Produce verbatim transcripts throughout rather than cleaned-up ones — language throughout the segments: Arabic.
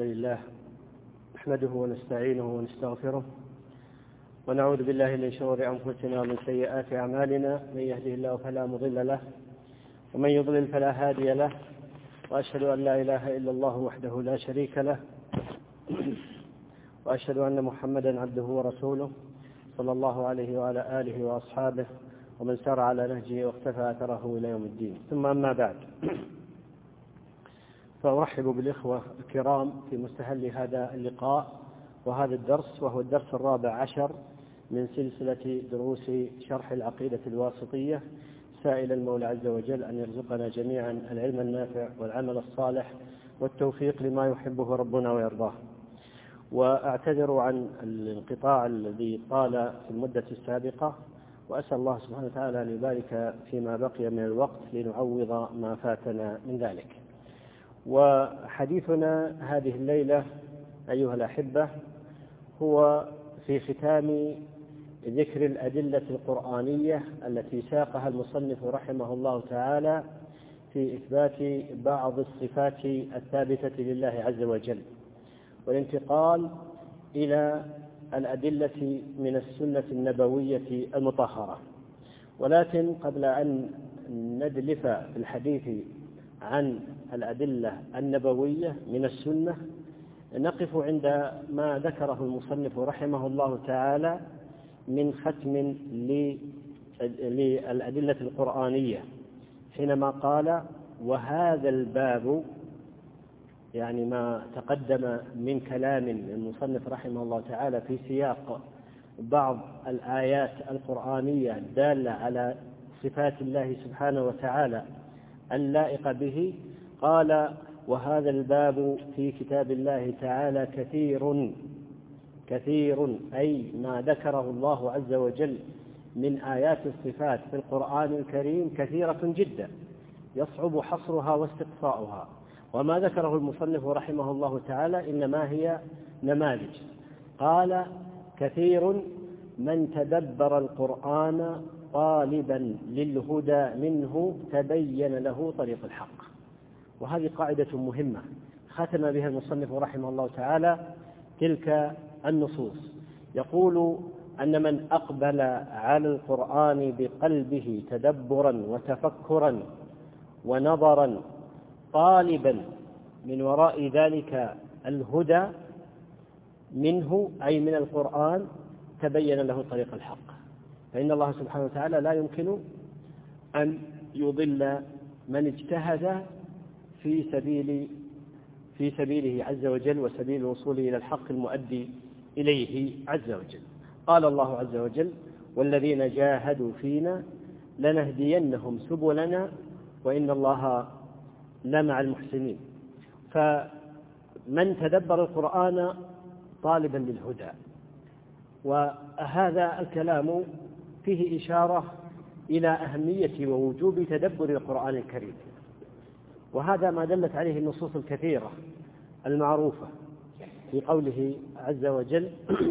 لله نحمده ونستعينه ونستغفره ونعوذ بالله من شرور أنفسنا ومن سيئات أعمالنا، من يهده الله فلا مضل له ومن يضلل فلا هادي له، وأشهد أن لا إله إلا الله وحده لا شريك له، وأشهد أن محمدا عبده ورسوله صلى الله عليه وعلى آله وأصحابه ومن سار على نهجه واقتفى أثره إلى يوم الدين. ثم أما بعد، فأرحب بالإخوة الكرام في مستهل هذا اللقاء وهذا الدرس، وهو الدرس الرابع عشر من سلسلة دروس شرح العقيدة الواسطية، سائل المولى عز وجل أن يرزقنا جميعا العلم النافع والعمل الصالح والتوفيق لما يحبه ربنا ويرضاه. وأعتذر عن الانقطاع الذي طال في المدة السابقة، وأسأل الله سبحانه وتعالى أن يبارك فيما بقي من الوقت لنعوض ما فاتنا من ذلك. وحديثنا هذه الليلة أيها الأحبة هو في ختام ذكر الأدلة القرآنية التي ساقها المصنف رحمه الله تعالى في إثبات بعض الصفات الثابتة لله عز وجل، والانتقال إلى الأدلة من السنة النبوية المطهرة. ولكن قبل أن ندلف في الحديث عن الأدلة النبوية من السنة، نقف عند ما ذكره المصنف رحمه الله تعالى من ختم للأدلة القرآنية، حينما قال: وهذا الباب، يعني ما تقدم من كلام المصنف رحمه الله تعالى في سياق بعض الآيات القرآنية الدالة على صفات الله سبحانه وتعالى اللائقة به، قال: وهذا الباب في كتاب الله تعالى كثير كثير، أي ما ذكره الله عز وجل من آيات الصفات في القرآن الكريم كثيرة جدا يصعب حصرها واستقصاؤها. وما ذكره المصنف رحمه الله تعالى إنما هي نماذج. قال: كثير من تدبر القرآن طالبا للهدى منه تبين له طريق الحق. وهذه قاعدة مهمة ختم بها المصنف رحمه الله تعالى تلك النصوص. يقول أن من أقبل على القرآن بقلبه تدبرا وتفكرا ونظرا طالبا من وراء ذلك الهدى منه، أي من القرآن، تبين له طريق الحق. فإن الله سبحانه وتعالى لا يمكن أن يضل من اجتهد في سبيل في سبيله عز وجل وسبيل الوصول إلى الحق المؤدي إليه عز وجل. قال الله عز وجل: والذين جاهدوا فينا لنهدينهم سبلنا وإن الله لمع المحسنين. فمن تدبر القرآن طالبا للهدى، وهذا الكلام فيه إشارة إلى أهمية ووجوب تدبر القرآن الكريم، وهذا ما دلت عليه النصوص الكثيرة المعروفة في قوله عز وجل: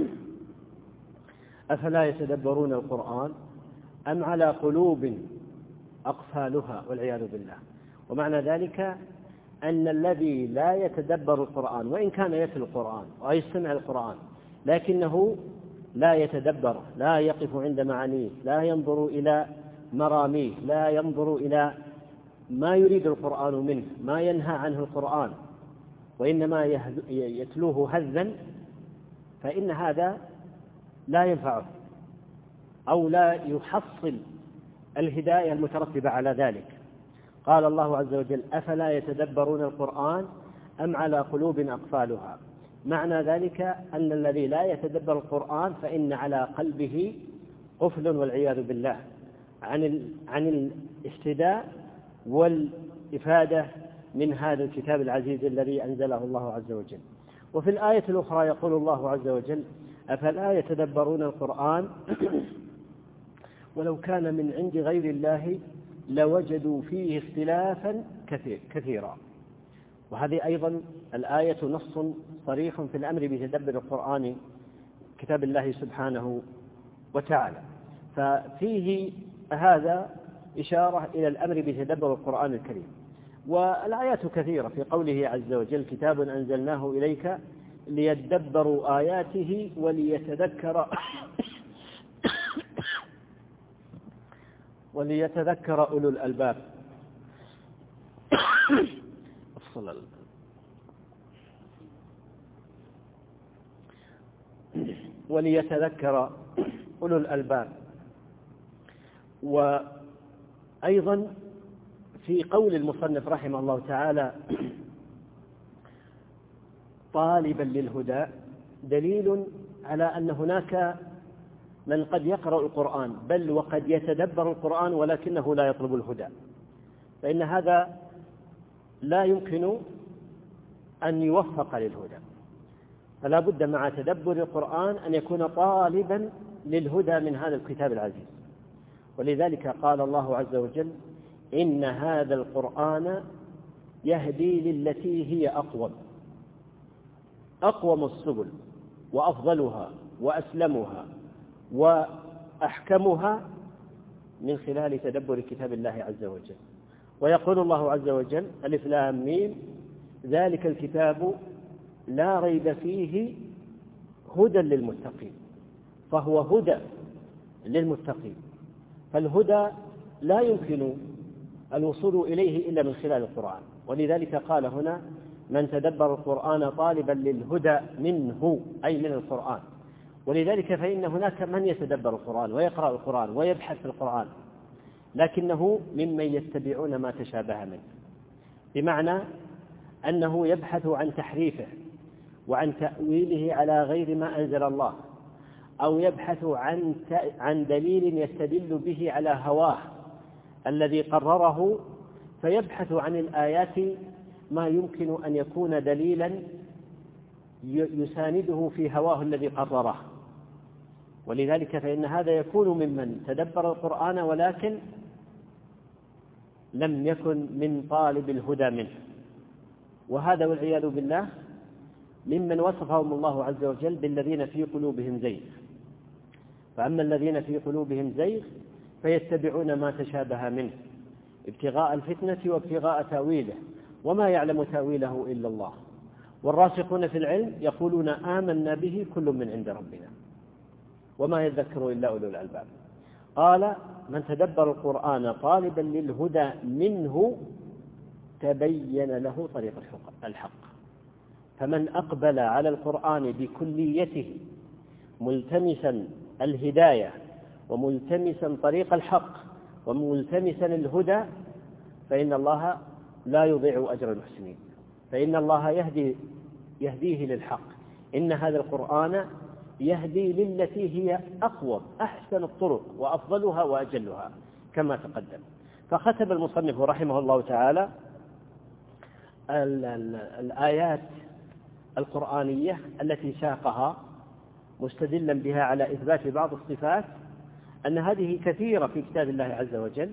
أفلا يتدبرون القرآن أم على قلوب أقفالها، والعياذ بالله. ومعنى ذلك أن الذي لا يتدبر القرآن وإن كان يتلو القرآن ويستمع القرآن لكنه لا يتدبر، لا يقف عند معانيه، لا ينظر إلى مراميه، لا ينظر إلى ما يريد القرآن منه، ما ينهى عنه القرآن، وإنما يتلوه هذا، فإن هذا لا ينفعه أو لا يحصل الهداية المترتبة على ذلك. قال الله عز وجل: أفلا يتدبرون القرآن أم على قلوب أقفالها. معنى ذلك أن الذي لا يتدبر القرآن فإن على قلبه قفل، والعياذ بالله، عن عن الاهتداء والإفادة من هذا الكتاب العزيز الذي أنزله الله عز وجل. وفي الآية الأخرى يقول الله عز وجل: أفلا يتدبرون القرآن ولو كان من عند غير الله لوجدوا فيه اختلافا كثير كثيرا. وهذه أيضا الآية نص صريح في الأمر بتدبر القرآن كتاب الله سبحانه وتعالى، ففيه هذا إشارة إلى الأمر بتدبر القرآن الكريم. والآيات كثيرة في قوله عز وجل كتاب أنزلناه إليك ليدبروا آياته وليتذكر وليتذكر أولو الألباب. أفصل وليتذكر أولو الألباب. وأيضا في قول المصنف رحمه الله تعالى طالبا للهدى دليل على أن هناك من قد يقرأ القرآن بل وقد يتدبر القرآن ولكنه لا يطلب الهدى، فإن هذا لا يمكن أن يوفق للهدى، فلا بد مع تدبر القرآن أن يكون طالبا للهدى من هذا الكتاب العزيز. ولذلك قال الله عز وجل إن هذا القرآن يهدي للتي هي أقوم أقوم السبل وأفضلها وأسلمها وأحكمها من خلال تدبر كتاب الله عز وجل. ويقول الله عز وجل ألف لام ميم ذلك الكتاب لا ريب فيه هدى للمتقين، فهو هدى للمتقين، فالهدى لا يمكن الوصول إليه إلا من خلال القرآن. ولذلك قال هنا من تدبر القرآن طالبا للهدى منه أي من القرآن. ولذلك فإن هناك من يتدبر القرآن ويقرأ القرآن ويبحث في القرآن، لكنه ممن يتبعون ما تشابه منه، بمعنى أنه يبحث عن تحريفه وعن تأويله على غير ما أنزل الله، أو يبحث عن عن دليل يستدل به على هواه الذي قرره، فيبحث عن الآيات ما يمكن أن يكون دليلا يسانده في هواه الذي قرره. ولذلك فإن هذا يكون ممن تدبر القرآن ولكن لم يكن من طالب الهدى منه، وهذا والعياذ بالله ممن وصفهم الله عز وجل بالذين في قلوبهم زيغ. فأما الذين في قلوبهم زيغ فيتبعون ما تشابه منه ابتغاء الفتنة وابتغاء تأويله وما يعلم تأويله إلا الله، والراسخون في العلم يقولون آمنا به كل من عند ربنا وما يذكر إلا أولو الألباب. قال من تدبر القرآن طالبا للهدى منه تبين له طريق الحق. فمن أقبل على القرآن بكليته ملتمسا الهداية وملتمسا طريق الحق وملتمسا الهدى فإن الله لا يضيع أجر المحسنين، فإن الله يهدي يهديه للحق. إن هذا القرآن يهدي للتي هي أقوى أحسن الطرق وأفضلها وأجلها كما تقدم. فختم المصنف رحمه الله تعالى الآيات القرآنية التي ساقها مستدلا بها على إثبات بعض الصفات أن هذه كثيرة في كتاب الله عز وجل،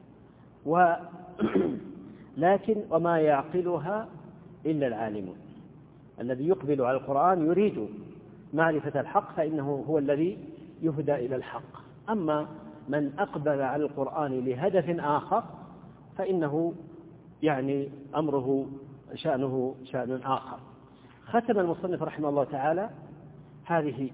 ولكن وما يعقلها إلا العالمون. الذي يقبل على القرآن يريد معرفة الحق فإنه هو الذي يهدى إلى الحق. أما من أقبل على القرآن لهدف آخر فإنه يعني أمره شأنه شأن آخر. ختم المصنف رحمه الله تعالى هذه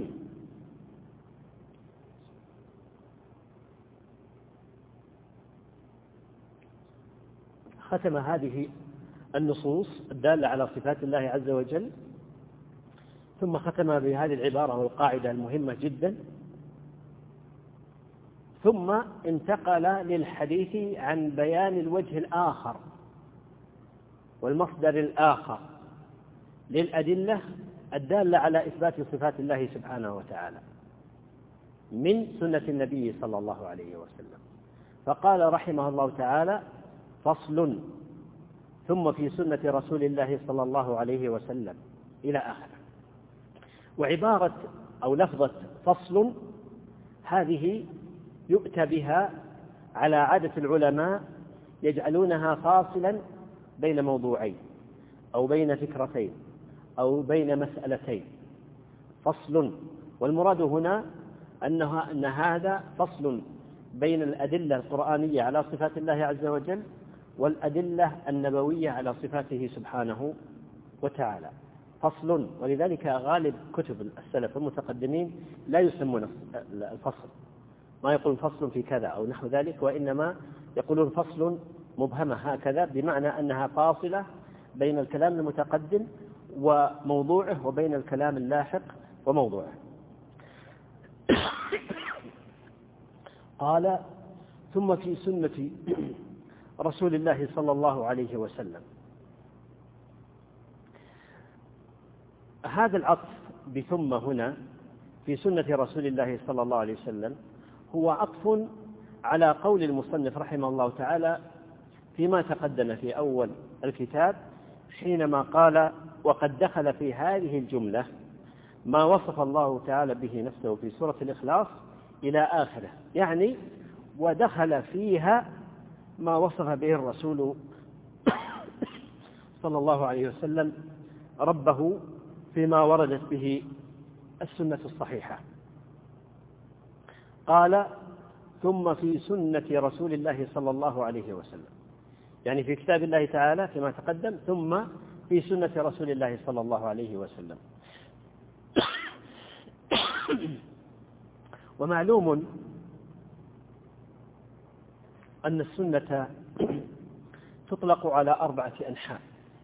ختم هذه النصوص الدالة على صفات الله عز وجل، ثم ختم بهذه العبارة والقاعدة المهمة جدا، ثم انتقل للحديث عن بيان الوجه الآخر والمصدر الآخر للأدلة الدالة على إثبات صفات الله سبحانه وتعالى من سنة النبي صلى الله عليه وسلم. فقال رحمه الله تعالى فصل ثم في سنة رسول الله صلى الله عليه وسلم إلى آخره. وعبارة أو لفظة فصل هذه يؤتى بها على عادة العلماء، يجعلونها فاصلا بين موضوعين أو بين فكرتين أو بين مسألتين، فصل. والمراد هنا أنها أن هذا فصل بين الأدلة القرآنية على صفات الله عز وجل والأدلة النبوية على صفاته سبحانه وتعالى. فصل. ولذلك غالب كتب السلف المتقدمين لا يسمون الفصل، ما يقول فصل في كذا أو نحو ذلك، وإنما يقولون فصل مبهمة هكذا، بمعنى أنها فاصلة بين الكلام المتقدم وموضوعه وبين الكلام اللاحق وموضوعه. قال: ثم في سنة رسول الله صلى الله عليه وسلم. هذا العطف بثم هنا في سنة رسول الله صلى الله عليه وسلم هو عطف على قول المصنف رحمه الله تعالى فيما تقدم في أول الكتاب حينما قال: وقد دخل في هذه الجملة ما وصف الله تعالى به نفسه في سورة الإخلاص إلى آخره، يعني ودخل فيها ما وصف به الرسول صلى الله عليه وسلم ربه فيما وردت به السنة الصحيحة. قال: ثم في سنة رسول الله صلى الله عليه وسلم، يعني في كتاب الله تعالى فيما تقدم، ثم في سنة رسول الله صلى الله عليه وسلم. ومعلوم أن السنة تطلق على أربعة أنحاء.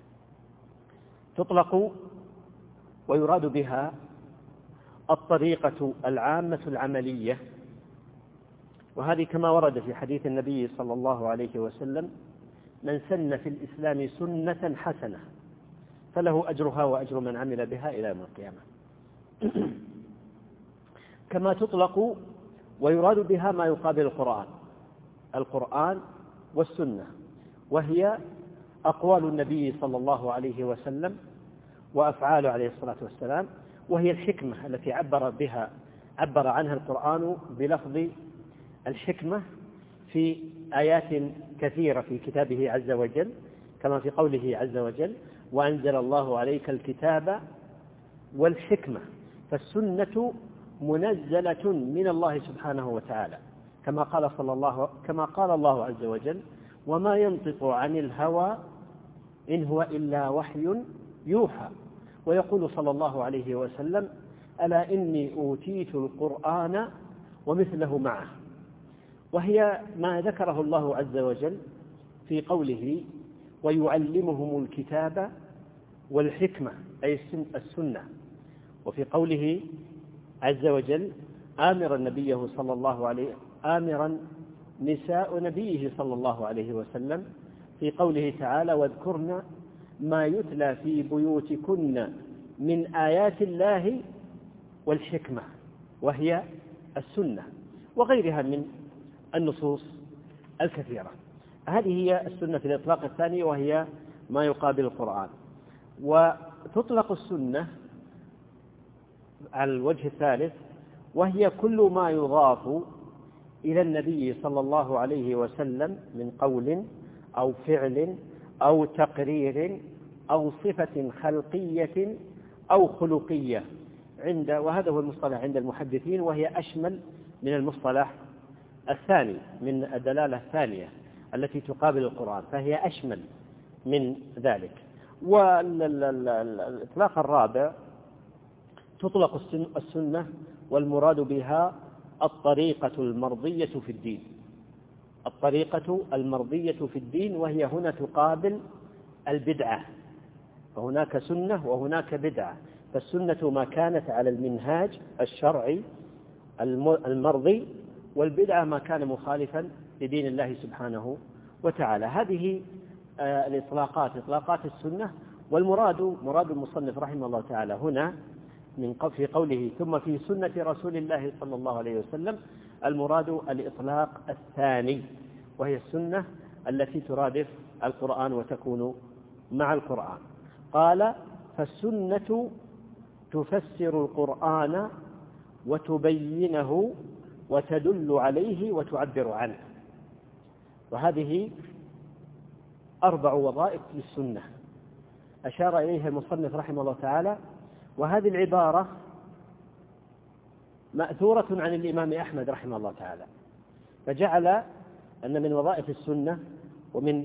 تطلق ويراد بها الطريقة العامة العملية، وهذه كما ورد في حديث النبي صلى الله عليه وسلم: من سن في الإسلام سنة حسنة فله أجرها وأجر من عمل بها إلى يوم القيامة. كما تطلق ويراد بها ما يقابل القرآن، القرآن والسنة، وهي أقوال النبي صلى الله عليه وسلم وأفعاله عليه الصلاة والسلام، وهي الحكمة التي عبر بها عبر عنها القرآن بلفظ الحكمة في آيات كثيرة في كتابه عز وجل، كما في قوله عز وجل: وأنزل الله عليك الكتاب والحكمة. فالسنة منزلة من الله سبحانه وتعالى، كما قال صلى الله كما قال الله عز وجل: وما ينطق عن الهوى إن هو إلا وحي يوحى. ويقول صلى الله عليه وسلم: ألا إني أوتيت القرآن ومثله معه. وهي ما ذكره الله عز وجل في قوله: ويعلمهم الكتاب والحكمة، أي السنة. وفي قوله عز وجل آمرا نبيه صلى الله عليه آمرا نساء نبيه صلى الله عليه وسلم في قوله تعالى: واذكرن ما يتلى في بيوتكن من آيات الله والحكمة، وهي السنة، وغيرها من النصوص الكثيرة. هذه هي السنة في الإطلاق الثاني، وهي ما يقابل القرآن. وتطلق السنة على الوجه الثالث، وهي كل ما يضاف إلى النبي صلى الله عليه وسلم من قول أو فعل أو تقرير أو صفة خلقية أو خلقية عند وهذا هو المصطلح عند المحدثين، وهي أشمل من المصطلح الثاني، من الدلالة الثانية التي تقابل القرآن، فهي أشمل من ذلك. والإطلاق الرابع تطلق السنة والمراد بها الطريقة المرضية في الدين، الطريقة المرضية في الدين، وهي هنا تقابل البدعة، فهناك سنة وهناك بدعة. فالسنة ما كانت على المنهاج الشرعي المرضي، والبدعة ما كان مخالفا لدين الله سبحانه وتعالى. هذه الإطلاقات إطلاقات السنة. والمراد مراد المصنف رحمه الله تعالى هنا من في قوله ثم في سنة رسول الله صلى الله عليه وسلم، المراد الإطلاق الثاني، وهي السنة التي ترادف القرآن وتكون مع القرآن. قال: فالسنة تفسر القرآن وتبينه وتدل عليه وتعبر عنه. وهذه أربع وظائف للسنة أشار إليها المصنف رحمه الله تعالى، وهذه العبارة مأثورة عن الإمام أحمد رحمه الله تعالى، فجعل أن من وظائف السنة ومن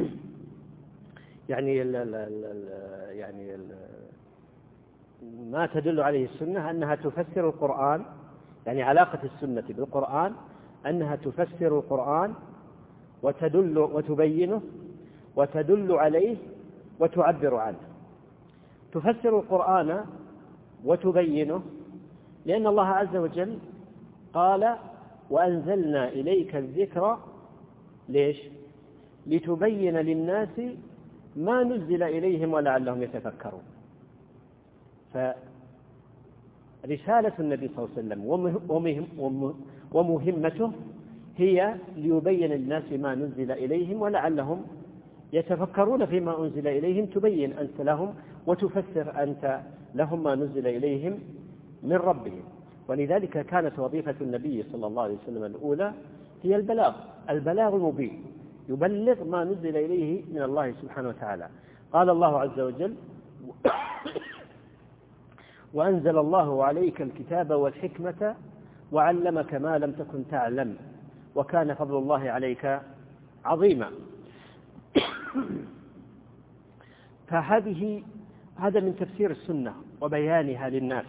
يعني ال ال ال يعني ال ما تدل عليه السنة أنها تفسر القرآن، يعني علاقة السنة بالقرآن أنها تفسر القرآن وتدل وتبينه وتدل عليه وتعبر عنه. تفسر القرآن وتبينه لأن الله عز وجل قال وأنزلنا إليك الذكر ليش؟ لتبين للناس ما نزل إليهم ولعلهم يتفكرون. فرسالة النبي صلى الله عليه وسلم ومهمته هي ليبين للناس ما نزل إليهم ولعلهم يتفكرون فيما أنزل إليهم، تبين أنت لهم وتفسر أنت لهم ما نزل إليهم من ربهم. ولذلك كانت وظيفة النبي صلى الله عليه وسلم الأولى هي البلاغ، البلاغ المبين، يبلغ ما نزل إليه من الله سبحانه وتعالى. قال الله عز وجل وأنزل الله عليك الكتاب والحكمة وعلمك ما لم تكن تعلم وكان فضل الله عليك عظيما. فهذه هذا من تفسير السنة وبيانها للناس.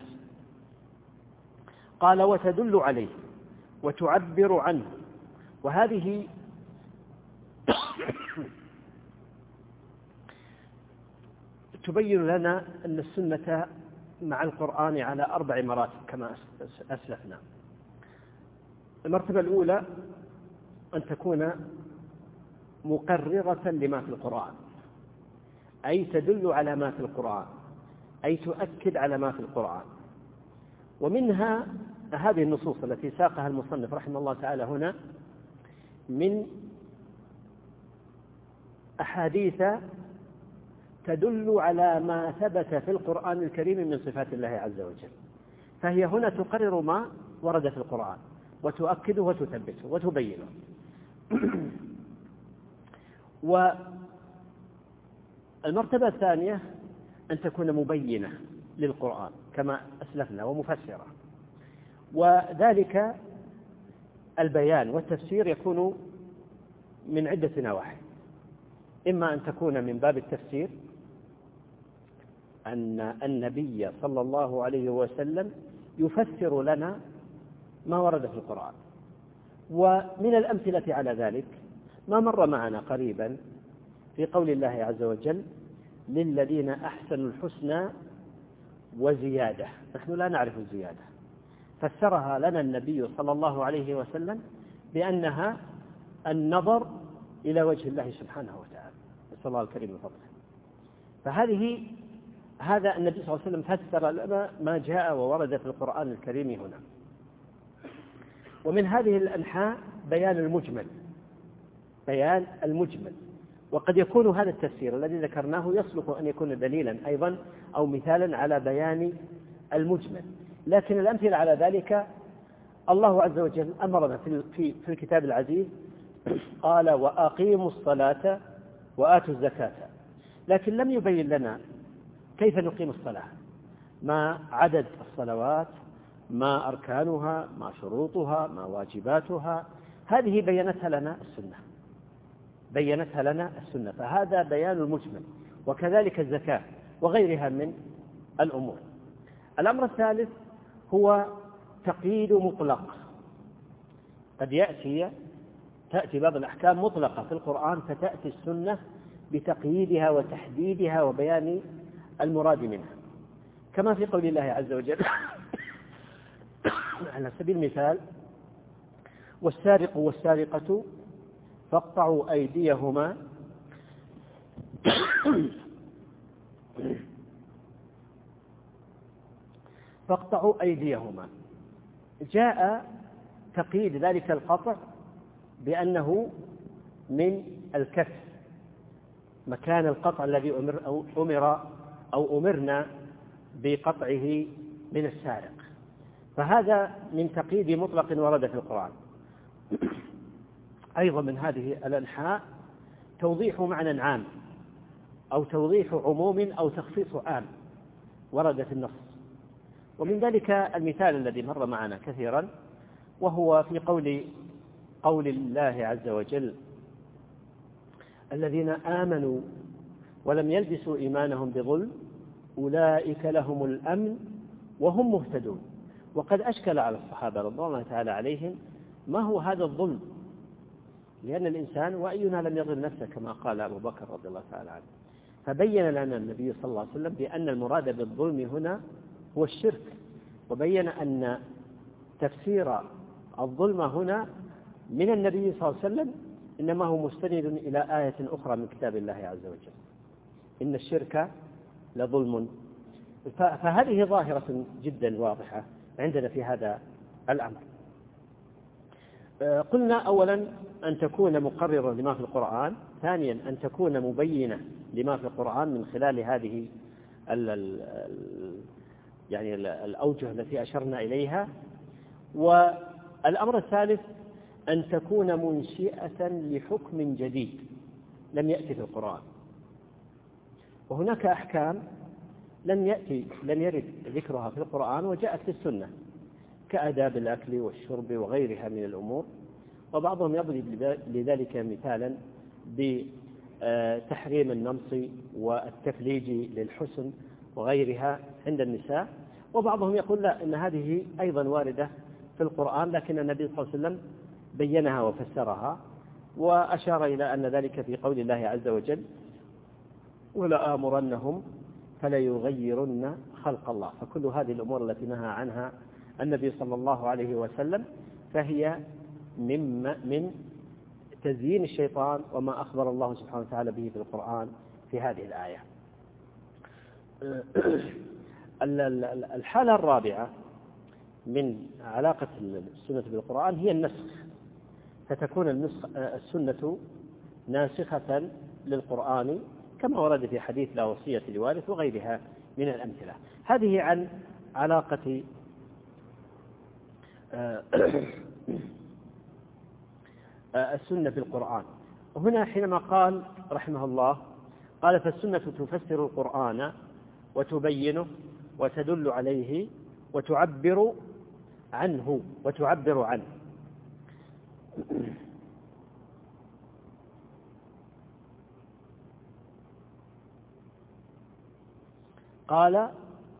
قال وتدل عليه وتعبر عنه، وهذه تبين لنا أن السنة مع القرآن على أربع مراتب كما أسلفنا. المرتبة الأولى أن تكون مقررة لما في القرآن، أي تدل على ما في القرآن، أي تؤكد على ما في القرآن. ومنها هذه النصوص التي ساقها المصنف رحمه الله تعالى هنا من أحاديث تدل على ما ثبت في القرآن الكريم من صفات الله عز وجل، فهي هنا تقرر ما ورد في القرآن وتؤكده وتثبته وتبينه. والمرتبة الثانية أن تكون مبينة للقرآن كما أسلفنا ومفسرة، وذلك البيان والتفسير يكون من عدة نواحي. إما أن تكون من باب التفسير أن النبي صلى الله عليه وسلم يفسر لنا ما ورد في القرآن، ومن الأمثلة على ذلك ما مر معنا قريبا في قول الله عز وجل للذين أحسنوا الحسنى وزيادة. نحن لا نعرف الزيادة، فسرها لنا النبي صلى الله عليه وسلم بأنها النظر إلى وجه الله سبحانه وتعالى، نسأل الله الكريم فضله. فهذه هذا النبي صلى الله عليه وسلم فسر لنا ما جاء وورد في القرآن الكريم هنا. ومن هذه الأنحاء بيان المجمل، بيان المجمل، وقد يكون هذا التفسير الذي ذكرناه يصلح أن يكون دليلا أيضا أو مثالا على بيان المجمل. لكن الأمثلة على ذلك الله عز وجل أمرنا في في في الكتاب العزيز قال وأقيموا الصلاة وآتوا الزكاة، لكن لم يبين لنا كيف نقيم الصلاة، ما عدد الصلوات، ما أركانها، ما شروطها، ما واجباتها. هذه بينتها لنا السنة، بينتها لنا السنة، فهذا بيان المجمل. وكذلك الزكاة وغيرها من الأمور. الأمر الثالث هو تقييد مطلق. قد يأتي تأتي بعض الأحكام مطلقة في القرآن، فتأتي السنة بتقييدها وتحديدها وبيان المراد منها، كما في قول الله عز وجل على سبيل المثال والسارق والسارقة فاقطعوا أيديهما فاقطعوا أيديهما. جاء تقييد ذلك القطع بأنه من الكف، مكان القطع الذي أمر أو أمر أو أمرنا بقطعه من السارق، فهذا من تقييد مطلق ورد في القرآن. أيضا من هذه الأنحاء توضيح معنى عام أو توضيح عموم أو تخصيص عام ورد في النص. ومن ذلك المثال الذي مر معنا كثيرا، وهو في قول قول الله عز وجل الذين آمنوا ولم يلبسوا إيمانهم بظلم أولئك لهم الأمن وهم مهتدون. وقد أشكل على الصحابة رضي الله تعالى عليهم ما هو هذا الظلم، لأن الإنسان وأينا لم يظلم نفسه كما قال أبو بكر رضي الله تعالى عنه. فبين لنا النبي صلى الله عليه وسلم بأن المراد بالظلم هنا هو الشرك، وبين أن تفسير الظلم هنا من النبي صلى الله عليه وسلم إنما هو مستند إلى آية أخرى من كتاب الله عز وجل، إن الشرك لظلم. فهذه ظاهرة جدا واضحة عندنا في هذا الأمر. قلنا أولا أن تكون مقررة لما في القرآن، ثانيا أن تكون مبينة لما في القرآن من خلال هذه ال ال يعني الأوجه التي أشرنا إليها. والأمر الثالث أن تكون منشئة لحكم جديد لم يأتي في القرآن. وهناك أحكام لم يأتي لم يرد ذكرها في القرآن وجاءت في السنة كآداب الأكل والشرب وغيرها من الأمور، وبعضهم يضرب لذلك مثالا بتحريم النمص والتفليج للحسن وغيرها عند النساء، وبعضهم يقول لا، إن هذه أيضا واردة في القرآن لكن النبي صلى الله عليه وسلم بينها وفسرها وأشار إلى أن ذلك في قول الله عز وجل ولآمرنهم فليغيرن خلق الله. فكل هذه الأمور التي نهى عنها النبي صلى الله عليه وسلم فهي من من تزيين الشيطان وما أخبر الله سبحانه وتعالى به في القرآن في هذه الآية. الحالة الرابعة من علاقة السنة بالقرآن هي النسخ، فتكون السنة ناسخة للقرآن كما ورد في حديث لا وصية لوارث وغيرها من الأمثلة. هذه عن علاقة السنة بالقرآن. وهنا حينما قال رحمه الله قال فالسنة تفسر القرآن وتبينه وتدل عليه وتعبر عنه وتعبر عنه. قال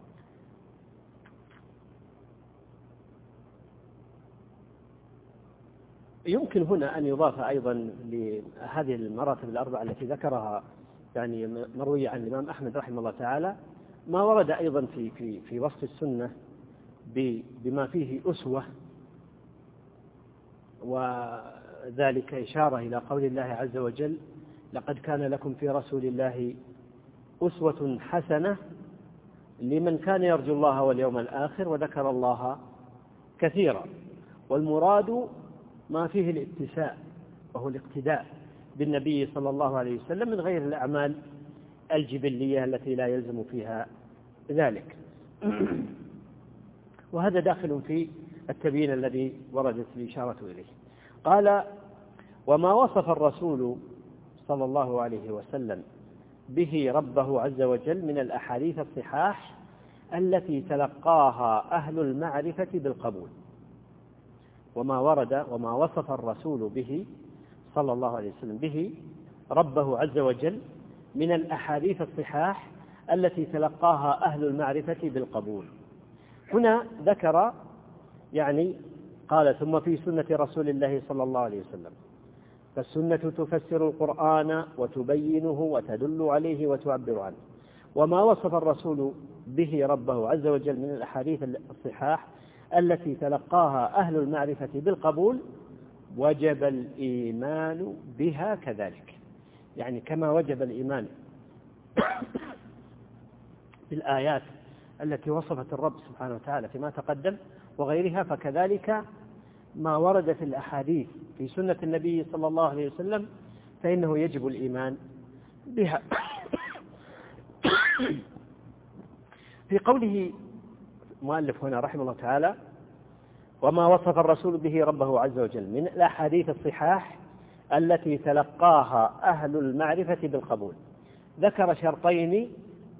يمكن هنا أن يضاف أيضا لهذه المراتب الأربعة التي ذكرها يعني مروية عن الإمام أحمد رحمه الله تعالى ما ورد أيضا في في في وصف السنة بما فيه أسوة، وذلك إشارة إلى قول الله عز وجل لقد كان لكم في رسول الله أسوة حسنة لمن كان يرجو الله واليوم الآخر وذكر الله كثيرا. والمراد ما فيه الاتساء وهو الاقتداء بالنبي صلى الله عليه وسلم من غير الأعمال الجبلية التي لا يلزم فيها ذلك. وهذا داخل في التبيين الذي وردت الإشارة إليه. قال وما وصف الرسول صلى الله عليه وسلم به ربه عز وجل من الأحاديث الصحاح التي تلقاها أهل المعرفة بالقبول. وما ورد وما وصف الرسول به صلى الله عليه وسلم به ربه عز وجل من الأحاديث الصحاح التي تلقاها أهل المعرفة بالقبول. هنا ذكر يعني قال ثم في سنة رسول الله صلى الله عليه وسلم فالسنة تفسر القرآن وتبينه وتدل عليه وتعبر عنه. وما وصف الرسول به ربه عز وجل من الأحاديث الصحاح التي تلقاها أهل المعرفة بالقبول وجب الإيمان بها كذلك، يعني كما وجب الإيمان بالآيات التي وصفت الرب سبحانه وتعالى فيما تقدم وغيرها، فكذلك ما ورد في الأحاديث في سنة النبي صلى الله عليه وسلم فإنه يجب الإيمان بها. في قوله مؤلف هنا رحمه الله تعالى وما وصف الرسول به ربه عز وجل من الأحاديث الصحاح التي تلقاها أهل المعرفة بالقبول، ذكر شرطين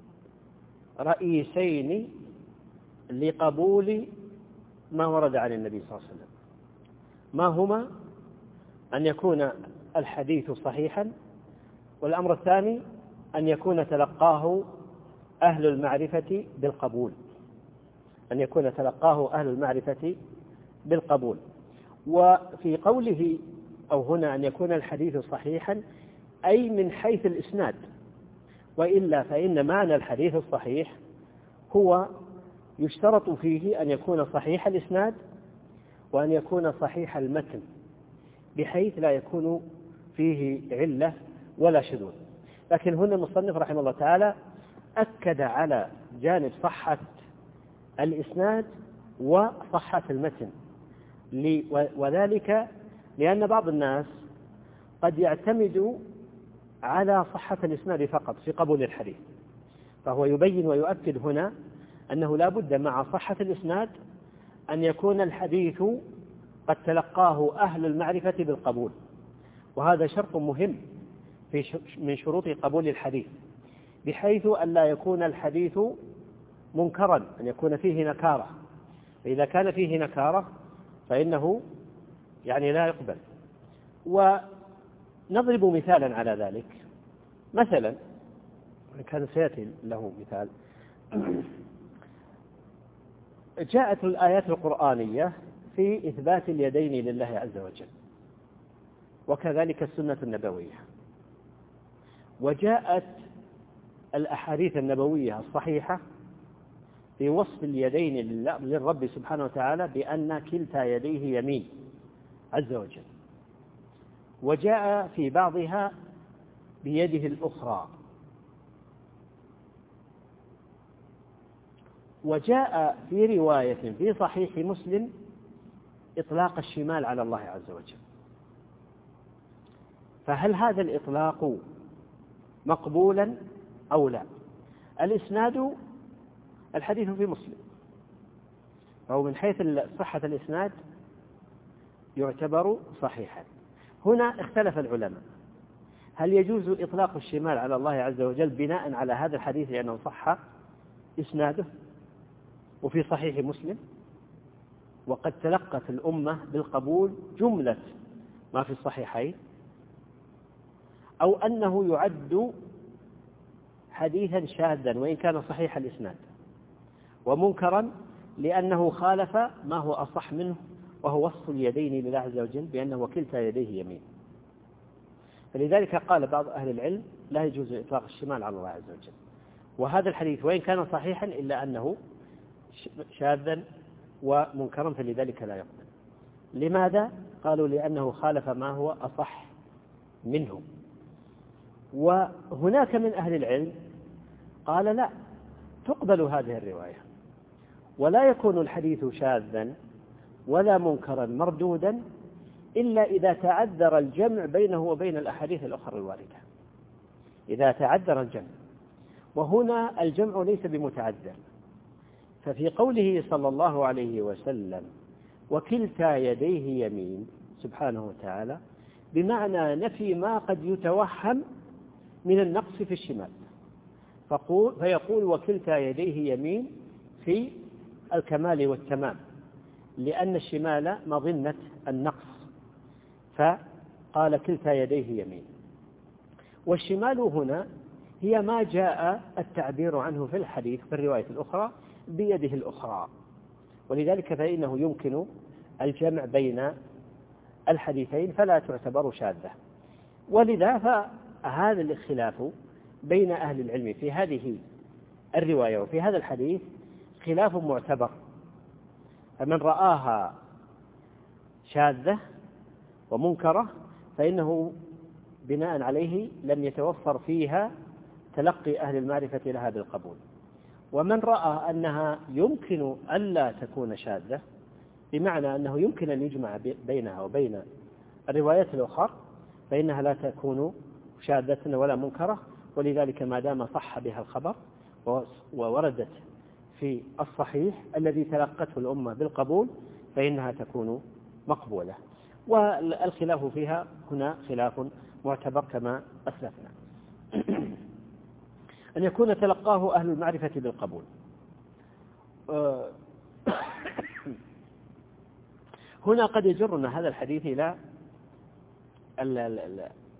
رئيسين لقبول ما ورد عن النبي صلى الله عليه وسلم. ما هما؟ أن يكون الحديث صحيحا والأمر الثاني أن يكون تلقاه أهل المعرفة بالقبول، أن يكون تلقاه أهل المعرفة بالقبول. وفي قوله أو هنا أن يكون الحديث صحيحا أي من حيث الإسناد، وإلا فإن معنى الحديث الصحيح هو يشترط فيه أن يكون صحيح الإسناد وأن يكون صحيح المتن، بحيث لا يكون فيه علة ولا شذوذ. لكن هنا المصنف رحمه الله تعالى أكد على جانب صحة الإسناد وصحة المتن، وذلك لأن بعض الناس قد يعتمد على صحة الإسناد فقط في قبول الحديث، فهو يبين ويؤكد هنا أنه لا بد مع صحة الإسناد أن يكون الحديث قد تلقاه أهل المعرفة بالقبول، وهذا شرط مهم في من شروط قبول الحديث، بحيث أن لا يكون الحديث منكرا، أن يكون فيه نكارة، فإذا كان فيه نكارة فإنه يعني لا يقبل. ونضرب مثالا على ذلك، مثلا كان سيأتي له مثال، جاءت الآيات القرآنية في إثبات اليدين لله عز وجل، وكذلك السنة النبوية، وجاءت الأحاديث النبوية الصحيحة في وصف اليدين للرب سبحانه وتعالى بأن كلتا يديه يمين عز وجل، وجاء في بعضها بيده الأخرى، وجاء في رواية في صحيح مسلم إطلاق الشمال على الله عز وجل. فهل هذا الإطلاق مقبولا أو لا؟ الإسناد الحديث في مسلم، فهو من حيث صحة الإسناد يعتبر صحيحا. هنا اختلف العلماء، هل يجوز إطلاق الشمال على الله عز وجل بناء على هذا الحديث لأنه صح إسناده وفي صحيح مسلم، وقد تلقت الأمة بالقبول جملة ما في الصحيحين، أو أنه يعد حديثا شاذا وإن كان صحيح الإسناد، ومنكرا لأنه خالف ما هو أصح منه وهو وصف اليدين لله عز وجل بأنه وكلتا يديه يمين. فلذلك قال بعض أهل العلم لا يجوز إطلاق الشمال على الله عز وجل، وهذا الحديث وإن كان صحيحا إلا أنه شاذا ومنكرا، فلذلك لا يقبل. لماذا؟ قالوا لأنه خالف ما هو أصح منه. وهناك من أهل العلم قال لا، تقبل هذه الرواية، ولا يكون الحديث شاذا ولا منكرا مردودا إلا إذا تعذر الجمع بينه وبين الأحاديث الأخرى الواردة، إذا تعذر الجمع، وهنا الجمع ليس بمتعذر. ففي قوله صلى الله عليه وسلم وكلتا يديه يمين سبحانه وتعالى بمعنى نفي ما قد يتوهم من النقص في الشمال، فقول فيقول وكلتا يديه يمين في الكمال والتمام، لأن الشمال مظنة النقص، فقال كلتا يديه يمين. والشمال هنا هي ما جاء التعبير عنه في الحديث في الرواية الأخرى بيده الأخرى، ولذلك فإنه يمكن الجمع بين الحديثين فلا تعتبر شاذة. ولذا فهذا الاختلاف بين أهل العلم في هذه الرواية وفي هذا الحديث خلاف معتبر، فمن رآها شاذة ومنكرة فإنه بناء عليه لم يتوفر فيها تلقي أهل المعرفة لها بالقبول، ومن رأى أنها يمكن ألا تكون شاذة بمعنى أنه يمكن أن يجمع بينها وبين الروايات الأخرى فإنها لا تكون شاذة ولا منكرة، ولذلك ما دام صح بها الخبر ووردت في الصحيح الذي تلقته الأمة بالقبول فإنها تكون مقبولة. والخلاف فيها هنا خلاف معتبر كما أسلفنا. أن يكون تلقاه أهل المعرفة بالقبول. هنا قد يجرنا هذا الحديث إلى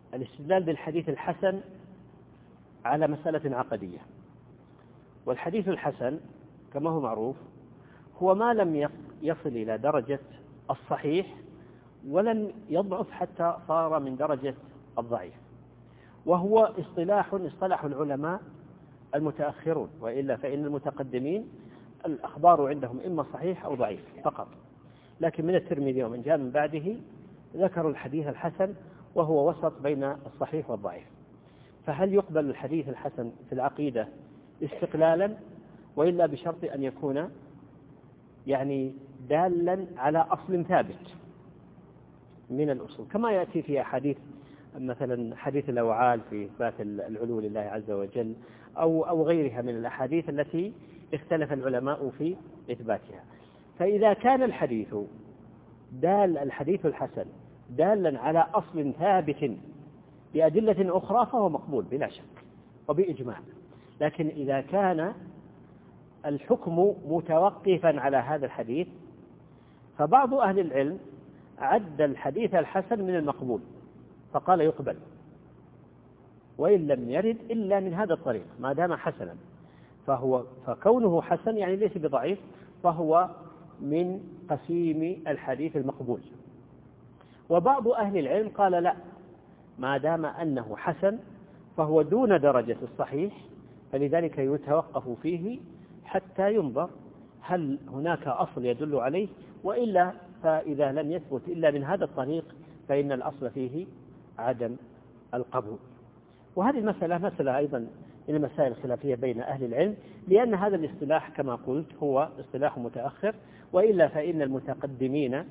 الاستدلال بالحديث الحسن على مسألة عقدية. والحديث الحسن كما هو معروف هو ما لم يصل إلى درجة الصحيح ولم يضعف حتى صار من درجة الضعيف، وهو اصطلاح اصطلح العلماء المتأخرون، وإلا فإن المتقدمين الأخبار عندهم إما صحيح أو ضعيف فقط، لكن من الترمذي ومن جاء من بعده ذكروا الحديث الحسن وهو وسط بين الصحيح والضعيف. فهل يقبل الحديث الحسن في العقيدة استقلالا، وإلا بشرط أن يكون يعني دالا على أصل ثابت من الأصول، كما يأتي في أحاديث مثلا حديث الأوعال في إثبات العلو لله عز وجل أو أو غيرها من الأحاديث التي اختلف العلماء في إثباتها. فإذا كان الحديث دال الحديث الحسن دالا على أصل ثابت بأدلة أخرى فهو مقبول بلا شك وبإجماع. لكن إذا كان الحكم متوقفا على هذا الحديث فبعض أهل العلم عد الحديث الحسن من المقبول فقال يقبل وإن لم يرد إلا من هذا الطريق ما دام حسنا، فهو فكونه حسن يعني ليس بضعيف، فهو من قسيم الحديث المقبول. وبعض أهل العلم قال لا، ما دام أنه حسن فهو دون درجة الصحيح، فلذلك يتوقف فيه حتى ينظر هل هناك أصل يدل عليه، وإلا فإذا لم يثبت إلا من هذا الطريق فإن الأصل فيه عدم القبول. وهذه المسألة مسألة أيضا من المسائل الخلافية بين أهل العلم، لأن هذا الاصطلاح كما قلت هو اصطلاح متأخر، وإلا فإن المتقدمين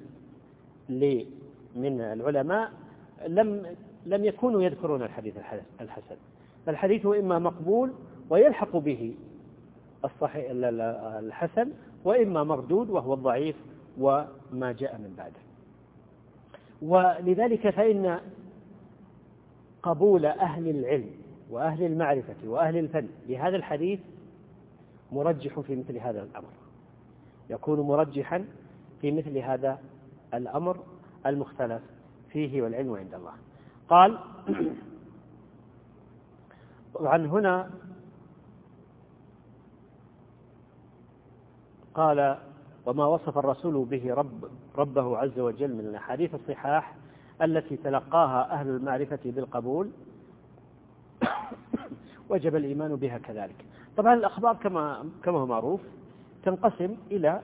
من العلماء لم لم يكونوا يذكرون الحديث الحسن، فالحديث إما مقبول ويلحق به الصحيح الحسن، وإما مردود وهو الضعيف وما جاء من بعده. ولذلك فإن قبول أهل العلم وأهل المعرفة وأهل الفن لهذا الحديث مرجح في مثل هذا الأمر، يكون مرجحا في مثل هذا الأمر المختلف فيه والعلم عند الله. قال عن هنا قال وما وصف الرسول به رب ربه عز وجل من الأحاديث الصحاح التي تلقاها أهل المعرفة بالقبول وجب الإيمان بها كذلك. طبعا الأخبار كما كما هو معروف تنقسم إلى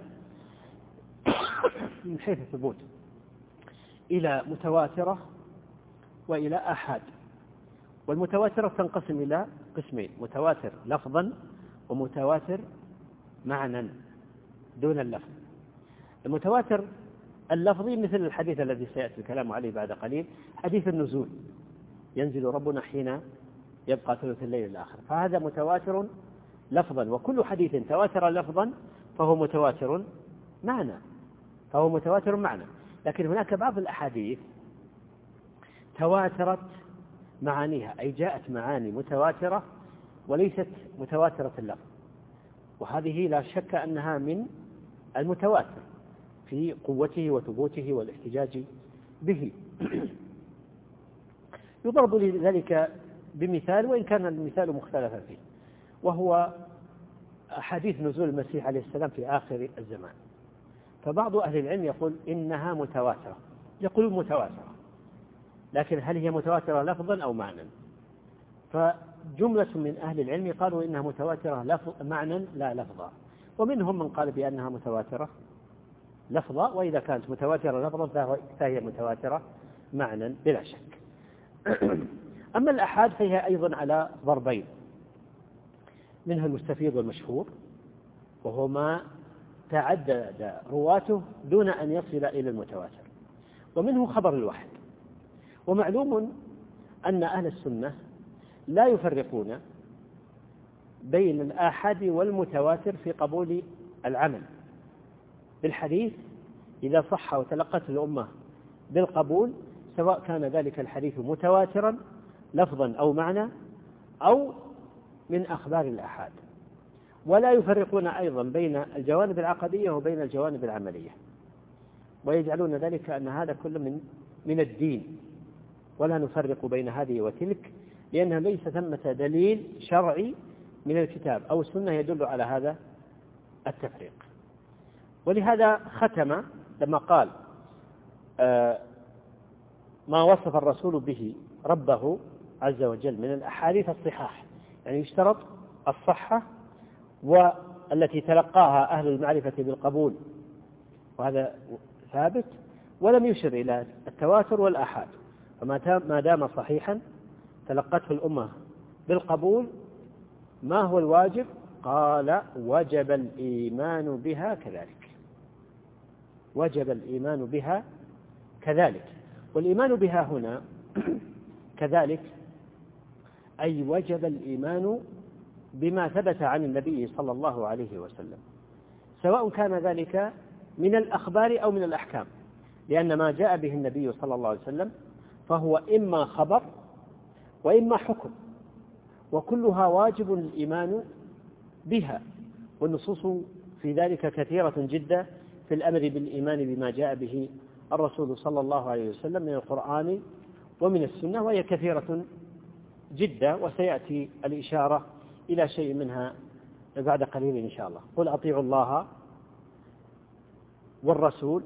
من حيث الثبوت إلى متواترة وإلى آحاد. والمتواترة تنقسم إلى قسمين: متواتر لفظا ومتواتر معنى دون اللفظ. المتواتر اللفظي مثل الحديث الذي سيأتي الكلام عليه بعد قليل، حديث النزول، ينزل ربنا حين يبقى ثلث الليل الآخر، فهذا متواتر لفظا. وكل حديث تواتر لفظا فهو متواتر معنى فهو متواتر معنى. لكن هناك بعض الأحاديث تواترت معانيها، أي جاءت معاني متواترة وليست متواترة اللفظ، وهذه لا شك أنها من المتواتر في قوته وثبوته والاحتجاج به. يضرب لذلك بمثال وإن كان المثال مختلفا فيه، وهو حديث نزول المسيح عليه السلام في آخر الزمان. فبعض أهل العلم يقول إنها متواترة، يقول متواترة، لكن هل هي متواترة لفظا أو معنى؟ فجملة من أهل العلم قالوا إنها متواترة لفظ معنى لا لفظا، ومنهم من قال بأنها متواترة لفظا، وإذا كانت متواترة لفظا فهي متواترة معنى بلا شك. أما الأحاد فهي أيضا على ضربين، منها المستفيض والمشهور، وهو ما تعدد رواته دون أن يصل إلى المتواتر، ومنه خبر الواحد. ومعلوم أن أهل السنة لا يفرقون بين الآحاد والمتواتر في قبول العمل بالحديث إذا صح وتلقته الأمة بالقبول، سواء كان ذلك الحديث متواترا لفظا أو معنى أو من أخبار الآحاد. ولا يفرقون أيضا بين الجوانب العقدية وبين الجوانب العملية، ويجعلون ذلك أن هذا كله من من الدين ولا نفرق بين هذه وتلك، لأنها ليس ثمة دليل شرعي من الكتاب أو السنة يدل على هذا التفريق. ولهذا ختم لما قال آه ما وصف الرسول به ربه عز وجل من الأحاديث الصحاح، يعني يشترط الصحة والتي تلقاها أهل المعرفة بالقبول، وهذا ثابت، ولم يشر إلى التواتر والآحاد، فما دام صحيحا تلقته الأمة بالقبول. ما هو الواجب؟ قال وجب الإيمان بها كذلك، وجب الإيمان بها كذلك. والإيمان بها هنا كذلك أي وجب الإيمان بما ثبت عن النبي صلى الله عليه وسلم، سواء كان ذلك من الأخبار أو من الأحكام، لأن ما جاء به النبي صلى الله عليه وسلم فهو إما خبر وإما حكم، وكلها واجب الإيمان بها، والنصوص في ذلك كثيرة جدا في الأمر بالإيمان بما جاء به الرسول صلى الله عليه وسلم من القرآن ومن السنة، وهي كثيرة جدا، وسيأتي الإشارة إلى شيء منها بعد قليل إن شاء الله. قل أطيعوا الله والرسول،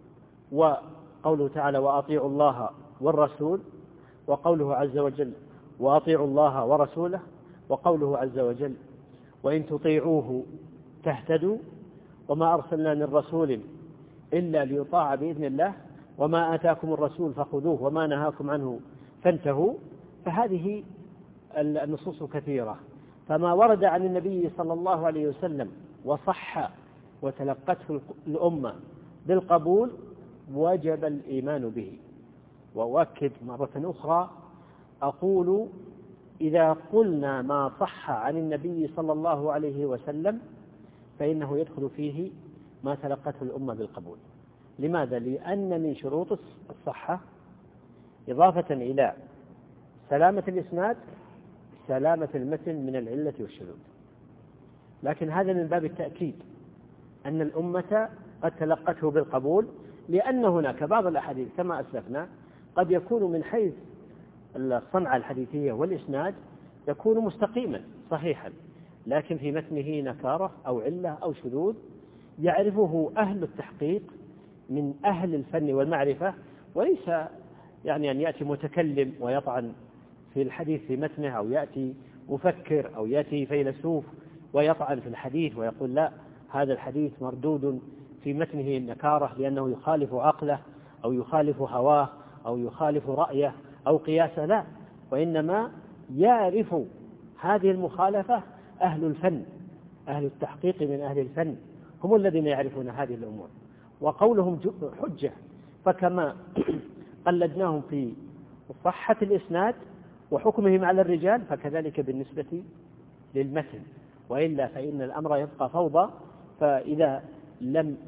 وقوله تعالى وأطيعوا الله والرسول، وقوله عز وجل وأطيعوا الله ورسوله، وقوله عز وجل وإن تطيعوه تهتدوا، وما أرسلنا من رسول إلا ليطاع بإذن الله، وما آتاكم الرسول فخذوه وما نهاكم عنه فانتهوا. فهذه النصوص كثيرة، فما ورد عن النبي صلى الله عليه وسلم وصح وتلقته الأمة بالقبول وجب الإيمان به. وأؤكد مرة أخرى أقول إذا قلنا ما صح عن النبي صلى الله عليه وسلم فإنه يدخل فيه ما تلقته الأمة بالقبول. لماذا؟ لأن من شروط الصحة إضافة إلى سلامة الإسناد سلامة المتن من العلة والشذوذ، لكن هذا من باب التأكيد أن الأمة قد تلقته بالقبول، لأن هناك بعض الأحاديث كما أسلفنا قد يكون من حيث الصنعة الحديثية والإسناد يكون مستقيما صحيحا، لكن في متنه نكارة أو علة أو شذوذ يعرفه أهل التحقيق من أهل الفن والمعرفة، وليس يعني أن يأتي متكلم ويطعن في الحديث في متنه، أو يأتي مفكر أو يأتي فيلسوف ويطعن في الحديث ويقول لا هذا الحديث مردود في متنه النكارة لأنه يخالف عقله أو يخالف هواه أو يخالف رأيه أو قياسه، لا، وإنما يعرف هذه المخالفة أهل الفن، أهل التحقيق من أهل الفن هم الذين يعرفون هذه الأمور، وقولهم حجة. فكما قلدناهم في صحة الإسناد وحكمهم على الرجال فكذلك بالنسبة للمتن، وإلا فإن الأمر يبقى فوضى. فإذا لم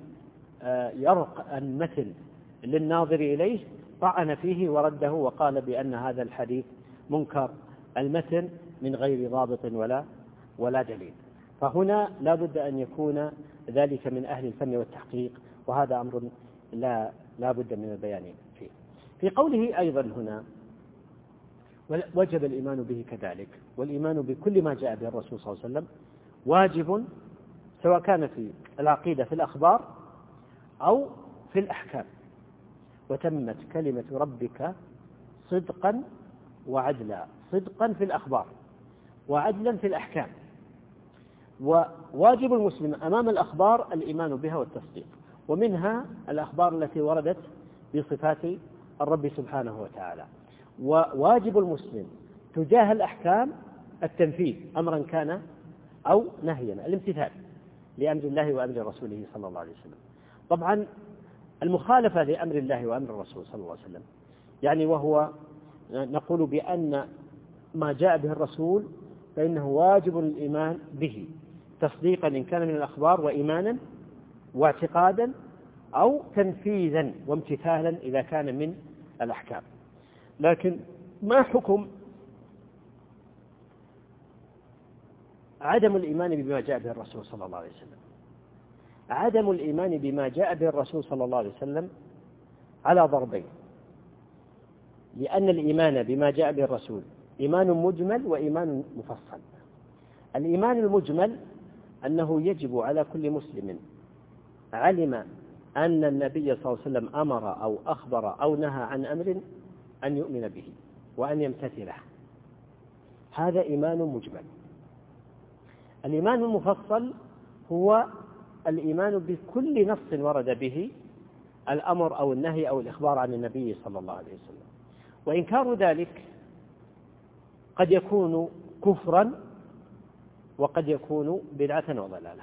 يرق المتن للناظر إليه طعن فيه ورده وقال بأن هذا الحديث منكر المتن من غير ضابط ولا ولا دليل. فهنا لا بد أن يكون ذلك من أهل الفن والتحقيق، وهذا أمر لا لا بد من البيان فيه. في قوله أيضا هنا وجب الإيمان به كذلك، والإيمان بكل ما جاء به الرسول صلى الله عليه وسلم واجب، سواء كان في العقيدة في الأخبار أو في الأحكام. وتمت كلمة ربك صدقا وعدلا، صدقا في الأخبار وعدلا في الأحكام. وواجب المسلم أمام الأخبار الإيمان بها والتصديق، ومنها الأخبار التي وردت بصفات الرب سبحانه وتعالى. وواجب المسلم تجاه الأحكام التنفيذ أمرا كان أو نهيا، الامتثال لأمر الله وأمر رسوله صلى الله عليه وسلم. طبعا المخالفة لأمر الله وأمر الرسول صلى الله عليه وسلم يعني وهو نقول بأن ما جاء به الرسول فإنه واجب الإيمان به تصديقا إن كان من الأخبار وإيمانا واعتقادا، أو تنفيذا وامتثالا إذا كان من الأحكام. لكن ما حكم عدم الإيمان بما جاء به الرسول صلى الله عليه وسلم؟ عدم الإيمان بما جاء به الرسول صلى الله عليه وسلم على ضربين. لأن الإيمان بما جاء به الرسول إيمان مجمل وإيمان مفصل. الإيمان المجمل أنه يجب على كل مسلم علم أن النبي صلى الله عليه وسلم أمر أو أخبر أو نهى عن أمر أن يؤمن به وأن يمتثله، هذا إيمان مجمل. الإيمان المفصل هو الإيمان بكل نص ورد به الأمر أو النهي أو الإخبار عن النبي صلى الله عليه وسلم، وإنكار ذلك قد يكون كفرا وقد يكون بدعة وضلالة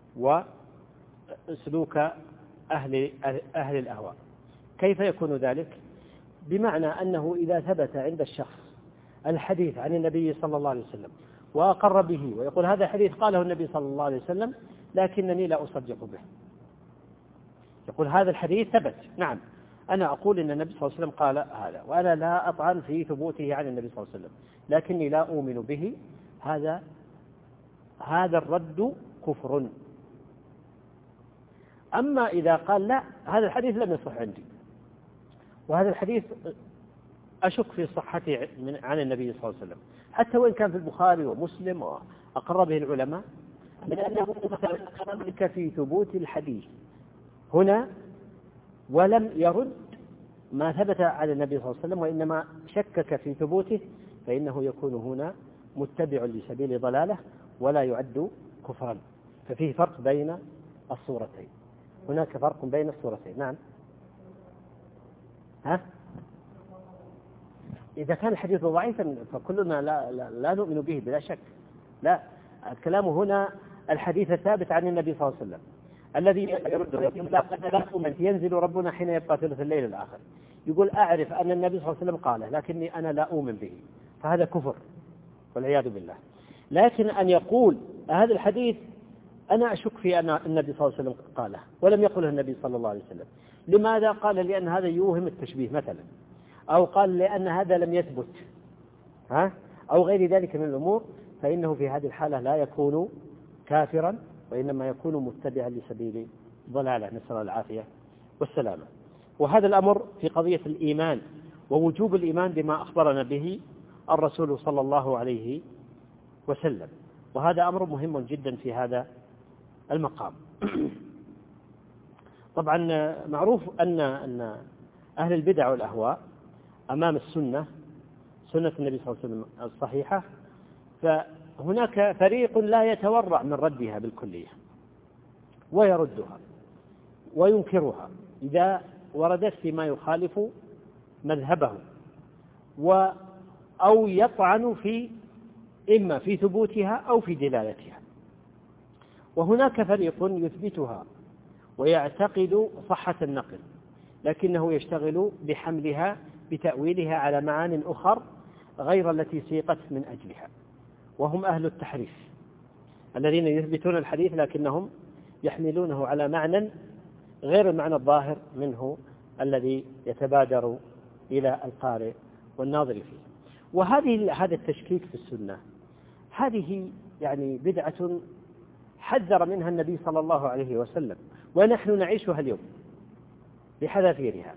وسلوك أهل, أهل الأهواء. كيف يكون ذلك؟ بمعنى أنه إذا ثبت عند الشخص الحديث عن النبي صلى الله عليه وسلم وأقر به ويقول هذا حديث قاله النبي صلى الله عليه وسلم لكنني لا أصدق به، يقول هذا الحديث ثبت، نعم أنا أقول إن النبي صلى الله عليه وسلم قال هذا وأنا لا أطعن في ثبوته عن النبي صلى الله عليه وسلم لكني لا أؤمن به، هذا هذا الرد كفر. أما إذا قال لا هذا الحديث لم يصح عندي وهذا الحديث أشك في صحته عن النبي صلى الله عليه وسلم حتى وإن كان في البخاري ومسلم وأقر به العلماء، لأنه شك في ثبوت الحديث هنا ولم يرد ما ثبت على النبي صلى الله عليه وسلم وإنما شكك في ثبوته، فإنه يكون هنا متبع لسبيل ضلاله ولا يعد كفرا. ففيه فرق بين الصورتين، هناك فرق بين الصورتين. نعم. ها؟ إذا كان الحديث ضعيفا فكلنا لا, لا, لا نؤمن به بلا شك، لا، الكلام هنا الحديث الثابت عن النبي صلى الله عليه وسلم الذي يرد ينزل ربنا حين يبقى ثلث الليل الآخر يقول أعرف أن النبي صلى الله عليه وسلم قاله لكني أنا لا أؤمن به، فهذا كفر والعياذ بالله. لكن أن يقول هذا الحديث أنا أشك في أن النبي صلى الله عليه وسلم قاله ولم يقله النبي صلى الله عليه وسلم، لماذا؟ قال لأن هذا يوهم التشبيه مثلا، أو قال لأن هذا لم يثبت، ها؟ أو غير ذلك من الأمور، فإنه في هذه الحالة لا يكون كافرا وإنما يكون متبعا لسبيل ضلالة، نسأل الله العافية والسلامة. وهذا الأمر في قضية الإيمان ووجوب الإيمان بما أخبرنا به الرسول صلى الله عليه وسلم، وهذا أمر مهم جدا في هذا المقام. طبعا معروف أن أن أهل البدع والأهواء أمام السنة سنة النبي صلى الله عليه وسلم الصحيحة، فهناك فريق لا يتورع من ردها بالكلية ويردها وينكرها إذا وردت فيما يخالف مذهبه و أو يطعن في إما في ثبوتها أو في دلالتها. وهناك فريق يثبتها ويعتقد صحة النقل لكنه يشتغل بحملها بتأويلها على معان أخر غير التي سيقت من أجلها، وهم أهل التحريف الذين يثبتون الحديث لكنهم يحملونه على معنى غير المعنى الظاهر منه الذي يتبادر إلى القارئ والناظر فيه. وهذه هذا التشكيك في السنة هذه يعني بدعة حذر منها النبي صلى الله عليه وسلم ونحن نعيشها اليوم بحذافيرها،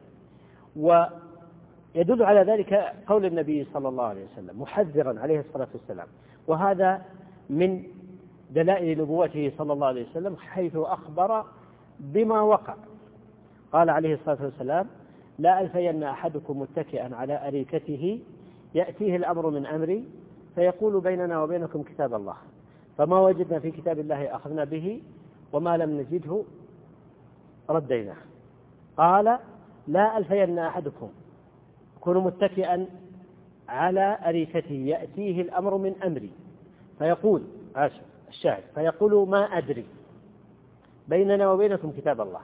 ويدل على ذلك قول النبي صلى الله عليه وسلم محذرا عليه الصلاة والسلام، وهذا من دلائل نبوته صلى الله عليه وسلم حيث أخبر بما وقع. قال عليه الصلاة والسلام لا ألفين أحدكم متكئا على أريكته يأتيه الأمر من أمري فيقول بيننا وبينكم كتاب الله فما وجدنا في كتاب الله أخذنا به وما لم نجده رديناه. قال لا ألفين أحدكم يكون متكئا على أريكته يأتيه الأمر من أمري فيقول الشاهد فيقول ما أدري بيننا وبينكم كتاب الله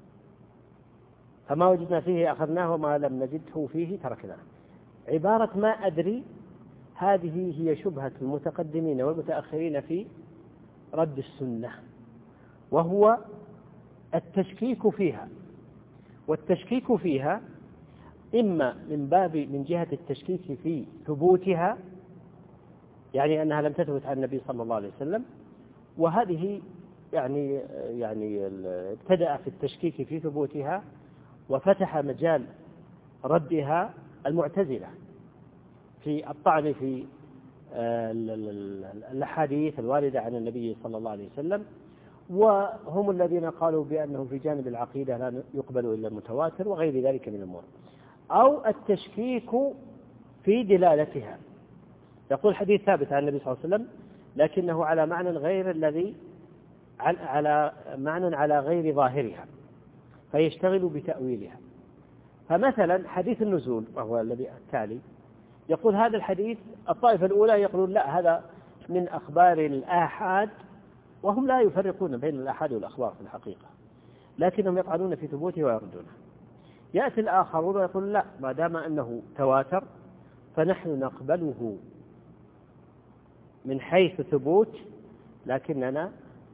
فما وجدنا فيه أخذناه وما لم نجده فيه تركناه. عبارة ما أدري هذه هي شبهة المتقدمين والمتأخرين في رد السنة، وهو التشكيك فيها، والتشكيك فيها إما من باب من جهة التشكيك في ثبوتها يعني أنها لم تثبت عن النبي صلى الله عليه وسلم، وهذه يعني يعني ابتدأ في التشكيك في ثبوتها وفتح مجال ردها المعتزلة في الطعن في الأحاديث الواردة عن النبي صلى الله عليه وسلم، وهم الذين قالوا بأنه في جانب العقيدة لا يقبل إلا المتواتر وغير ذلك من الأمور، أو التشكيك في دلالتها. يقول حديث ثابت عن النبي صلى الله عليه وسلم لكنه على معنى غير الذي على معنى على غير ظاهرها، فيشتغل بتأويلها. فمثلا حديث النزول وهو الذي التالي يقول هذا الحديث الطائفة الأولى يقولون لا هذا من أخبار الآحاد، وهم لا يفرقون بين الآحاد والأخبار في الحقيقة، لكنهم يطعنون في ثبوته ويردونه. يأتي الآخرون ويقول لا، ما دام أنه تواتر فنحن نقبله من حيث ثبوت، لكننا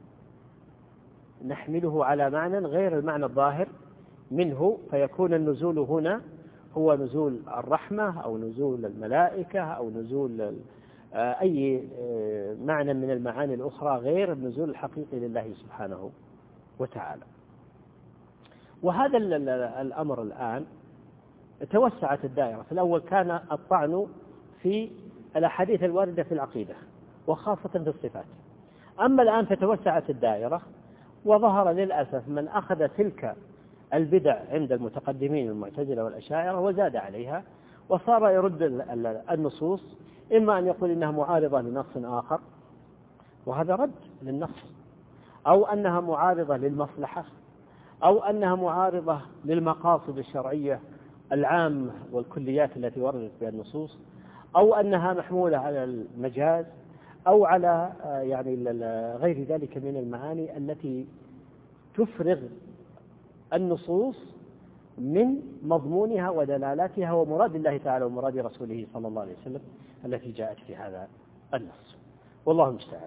نحمله على معنى غير المعنى الظاهر منه، فيكون النزول هنا هو نزول الرحمة أو نزول الملائكة أو نزول أي معنى من المعاني الأخرى غير النزول الحقيقي لله سبحانه وتعالى. وهذا الأمر الآن توسعت الدائرة. في الأول كان الطعن في الأحاديث الواردة في العقيدة وخاصة في الصفات، أما الآن فتوسعت الدائرة وظهر للأسف من أخذ تلك البدع عند المتقدمين المعتزلة والأشاعرة وزاد عليها، وصار يرد النصوص، إما أن يقول إنها معارضة لنص آخر وهذا رد للنص، أو أنها معارضة للمصلحة، أو أنها معارضة للمقاصد الشرعية العامة والكليات التي وردت بها النصوص، أو أنها محمولة على المجاز، أو على يعني غير ذلك من المعاني التي تفرغ النصوص من مضمونها ودلالاتها ومراد الله تعالى ومراد رسوله صلى الله عليه وسلم التي جاءت في هذا النص، والله المستعان.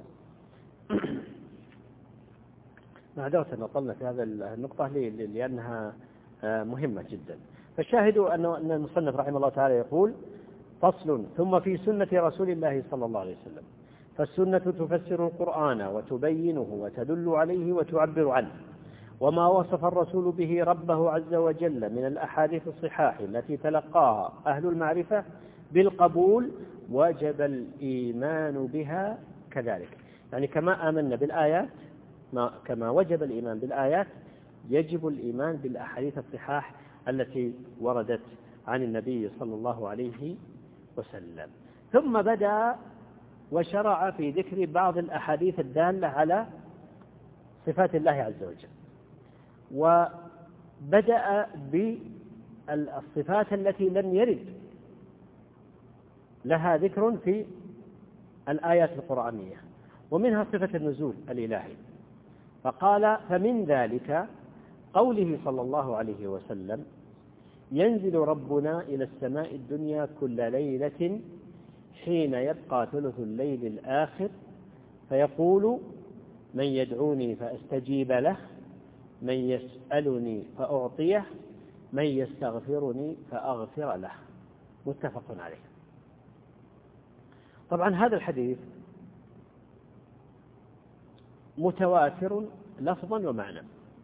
معذرة أن أطلنا في هذا النقطة لأنها مهمة جدا. فالشاهد أن المصنف رحمه الله تعالى يقول فصل: ثم في سنة رسول الله صلى الله عليه وسلم، فالسنة تفسر القرآن وتبينه وتدل عليه وتعبر عنه، وما وصف الرسول به ربه عز وجل من الأحاديث الصحاح التي تلقاها أهل المعرفة بالقبول وجب الإيمان بها كذلك. يعني كما آمنا بالآيات، ما كما وجب الإيمان بالآيات يجب الإيمان بالأحاديث الصحاح التي وردت عن النبي صلى الله عليه وسلم. ثم بدأ وشرع في ذكر بعض الأحاديث الدالة على صفات الله عز وجل، وبدأ بالصفات التي لم يرد لها ذكر في الآيات القرآنية، ومنها صفة النزول الإلهي، فقال: فمن ذلك قوله صلى الله عليه وسلم: ينزل ربنا إلى السماء الدنيا كل ليلة حين يبقى ثلث الليل الآخر فيقول: من يدعوني فأستجيب له، من يسألني فأعطيه، من يستغفرني فأغفر له. متفق عليه. طبعا هذا الحديث متواتر لفظا ومعنى،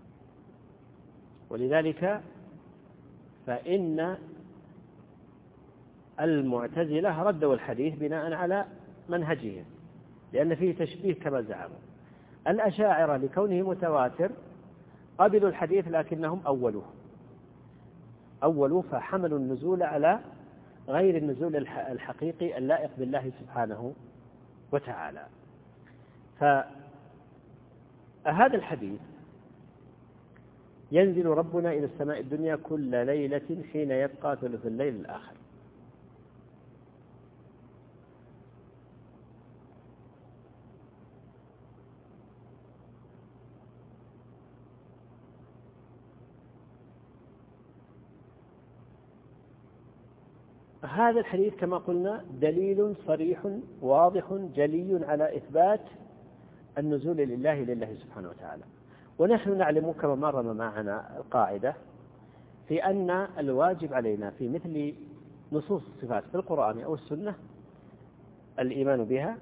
ولذلك فإن المعتزلة ردوا الحديث بناء على منهجهم لأن فيه تشبيه كما زعموا. الأشاعرة لكونه متواتر قبلوا الحديث لكنهم أولوه أولوه فحملوا النزول على غير النزول الحقيقي اللائق بالله سبحانه وتعالى. فهذا الحديث ينزل ربنا إلى السماء الدنيا كل ليلة حين يبقى ثلث الليل الآخر، هذا الحديث كما قلنا دليل صريح واضح جلي على إثبات النزول لله لله سبحانه وتعالى. ونحن نعلم كما مر معنا القاعدة في أن الواجب علينا في مثل نصوص الصفات في القرآن أو السنة الإيمان بها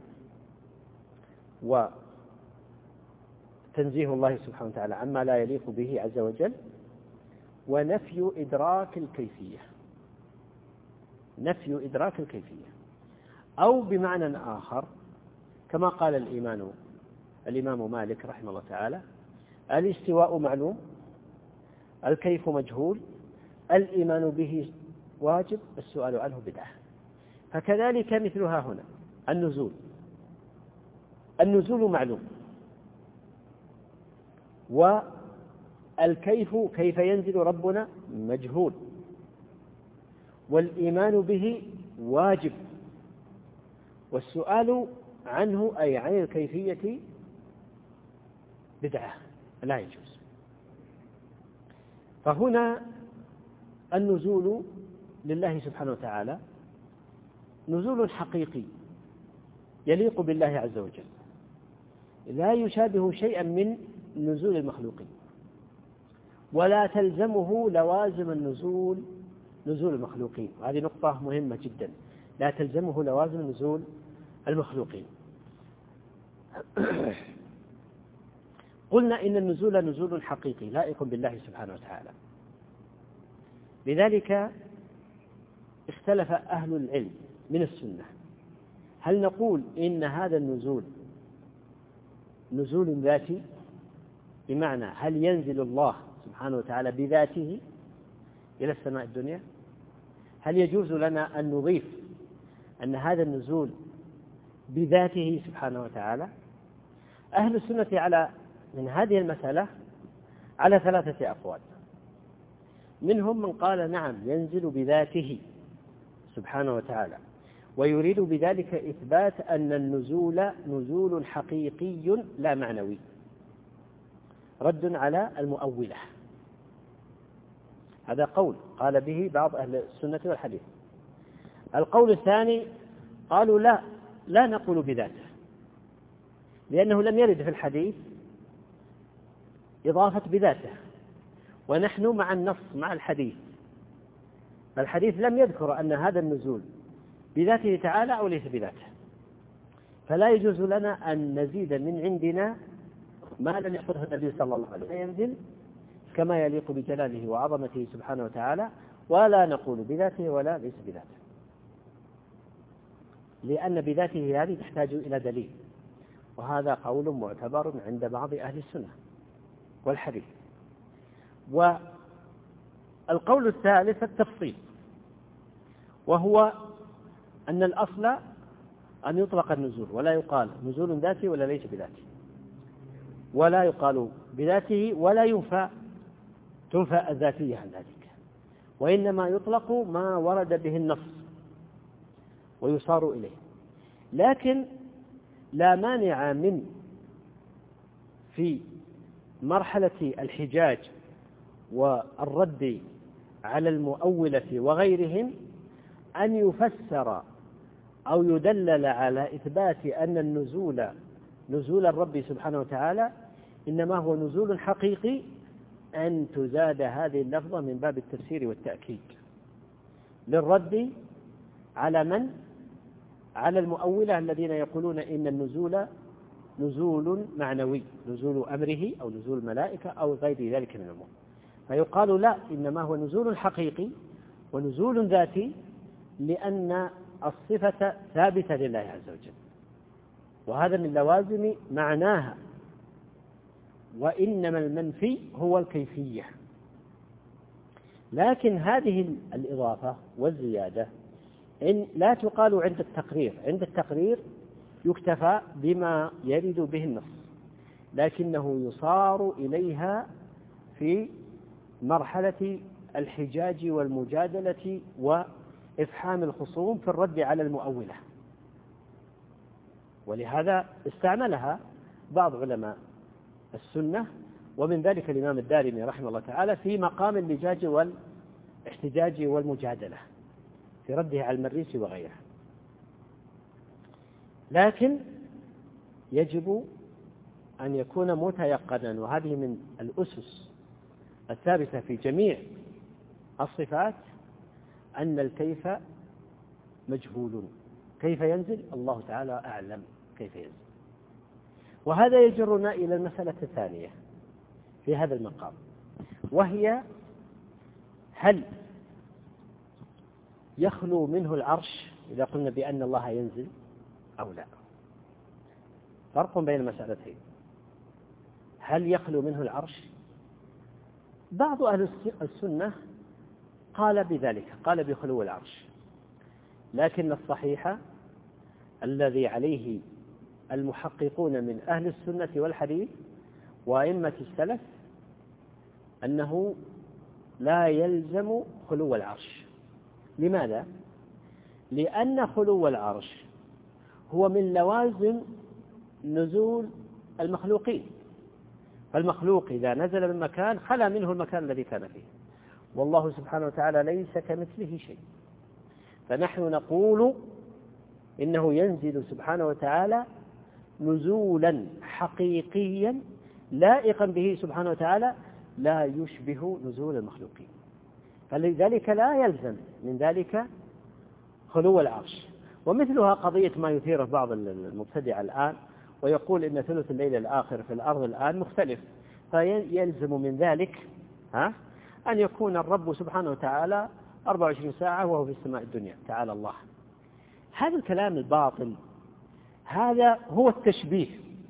وتنزيه الله سبحانه وتعالى عما لا يليق به عز وجل، ونفي إدراك الكيفية. نفي إدراك الكيفية. أو بمعنى آخر كما قال الإمام الإمام مالك رحمه الله تعالى: الاستواء معلوم، الكيف مجهول، الإيمان به واجب، السؤال عنه بدعة. فكذلك مثلها هنا النزول، النزول معلوم، والكيف كيف ينزل ربنا مجهول، والإيمان به واجب، والسؤال عنه أي عن الكيفية بدعة لا يجوز. فهنا النزول لله سبحانه وتعالى نزول حقيقي يليق بالله عز وجل، لا يشابه شيئا من نزول المخلوقين، ولا تلزمه لوازم النزول نزول المخلوقين. وهذه نقطة مهمة جدا، لا تلزمه لوازم نزول المخلوقين. قلنا إن النزول نزول حقيقي لائق بالله سبحانه وتعالى. لذلك اختلف أهل العلم من السنة، هل نقول إن هذا النزول نزول ذاتي، بمعنى هل ينزل الله سبحانه وتعالى بذاته إلى السماء الدنيا؟ هل يجوز لنا أن نضيف أن هذا النزول بذاته سبحانه وتعالى؟ أهل السنة على من هذه المسألة على ثلاثة أقوال. منهم من قال نعم ينزل بذاته سبحانه وتعالى، ويريد بذلك إثبات أن النزول نزول حقيقي لا معنوي، رد على المؤولة. هذا قول قال به بعض أهل السنة والحديث. القول الثاني قالوا لا لا نقول بذاته، لأنه لم يرد في الحديث إضافة بذاته، ونحن مع النص مع الحديث. الحديث لم يذكر أن هذا النزول بذاته تعالى أو ليس بذاته، فلا يجوز لنا أن نزيد من عندنا ما لم يقله النبي صلى الله عليه وسلم، ينزل كما يليق بجلاله وعظمته سبحانه وتعالى، ولا نقول بذاته ولا ليس بذاته، لأن بذاته هذه تحتاج إلى دليل، وهذا قول معتبر عند بعض أهل السنة والحديث. والقول الثالث التفصيل، وهو أن الأصل أن يطلق النزول ولا يقال نزول ذاتي ولا ليس بذاته، ولا يقال بذاته ولا ينفى تنفى الذاتية عن ذلك، وإنما يطلق ما ورد به النص ويصار إليه. لكن لا مانع من في مرحلة الحجاج والرد على المؤولة وغيرهم أن يفسر أو يدلل على إثبات أن النزول نزول الرب سبحانه وتعالى إنما هو نزول حقيقي، أن تزاد هذه اللفظة من باب التفسير والتأكيد للرد على من؟ على المؤولة الذين يقولون إن النزول نزول معنوي، نزول أمره أو نزول الملائكة أو غير ذلك من الأمور. فيقال لا، إنما هو نزول حقيقي ونزول ذاتي، لأن الصفة ثابتة لله عز وجل، وهذا من لوازم معناها. وإنما المنفي هو الكيفية. لكن هذه الإضافة والزيادة إن لا تقال عند التقرير، عند التقرير يكتفى بما يرد به النص، لكنه يصار إليها في مرحلة الحجاج والمجادلة وإفحام الخصوم في الرد على المؤولة. ولهذا استعملها بعض علماء السنة، ومن ذلك الإمام الدارمي رحمه الله تعالى في مقام اللجاج والاحتجاج والمجادلة في رده على المريسي وغيره. لكن يجب أن يكون متيقنا، وهذه من الأسس الثابتة في جميع الصفات، أن الكيف مجهول، كيف ينزل الله تعالى أعلم كيف ينزل. وهذا يجرنا إلى المسألة الثانية في هذا المقام، وهي هل يخلو منه العرش إذا قلنا بأن الله ينزل أو لا؟ فرق بين المسألتين. هل يخلو منه العرش؟ بعض أهل السنة قال بذلك، قال بخلو العرش، لكن الصحيح الذي عليه المحققون من أهل السنة والحديث وأئمة السلف أنه لا يلزم خلو العرش. لماذا؟ لأن خلو العرش هو من لوازم نزول المخلوقين، فالمخلوق إذا نزل من مكان خلا منه المكان الذي كان فيه، والله سبحانه وتعالى ليس كمثله شيء، فنحن نقول إنه ينزل سبحانه وتعالى نزولا حقيقيا لائقا به سبحانه وتعالى لا يشبه نزول المخلوقين، فلذلك لا يلزم من ذلك خلو العرش. ومثلها قضية ما يثيره بعض المبتدع الآن ويقول إن ثلث الليل الآخر في الأرض الآن مختلف، فيلزم من ذلك ها أن يكون الرب سبحانه وتعالى أربع وعشرين ساعة وهو في السماء الدنيا تعالى الله. هذا الكلام الباطل، هذا هو التشبيه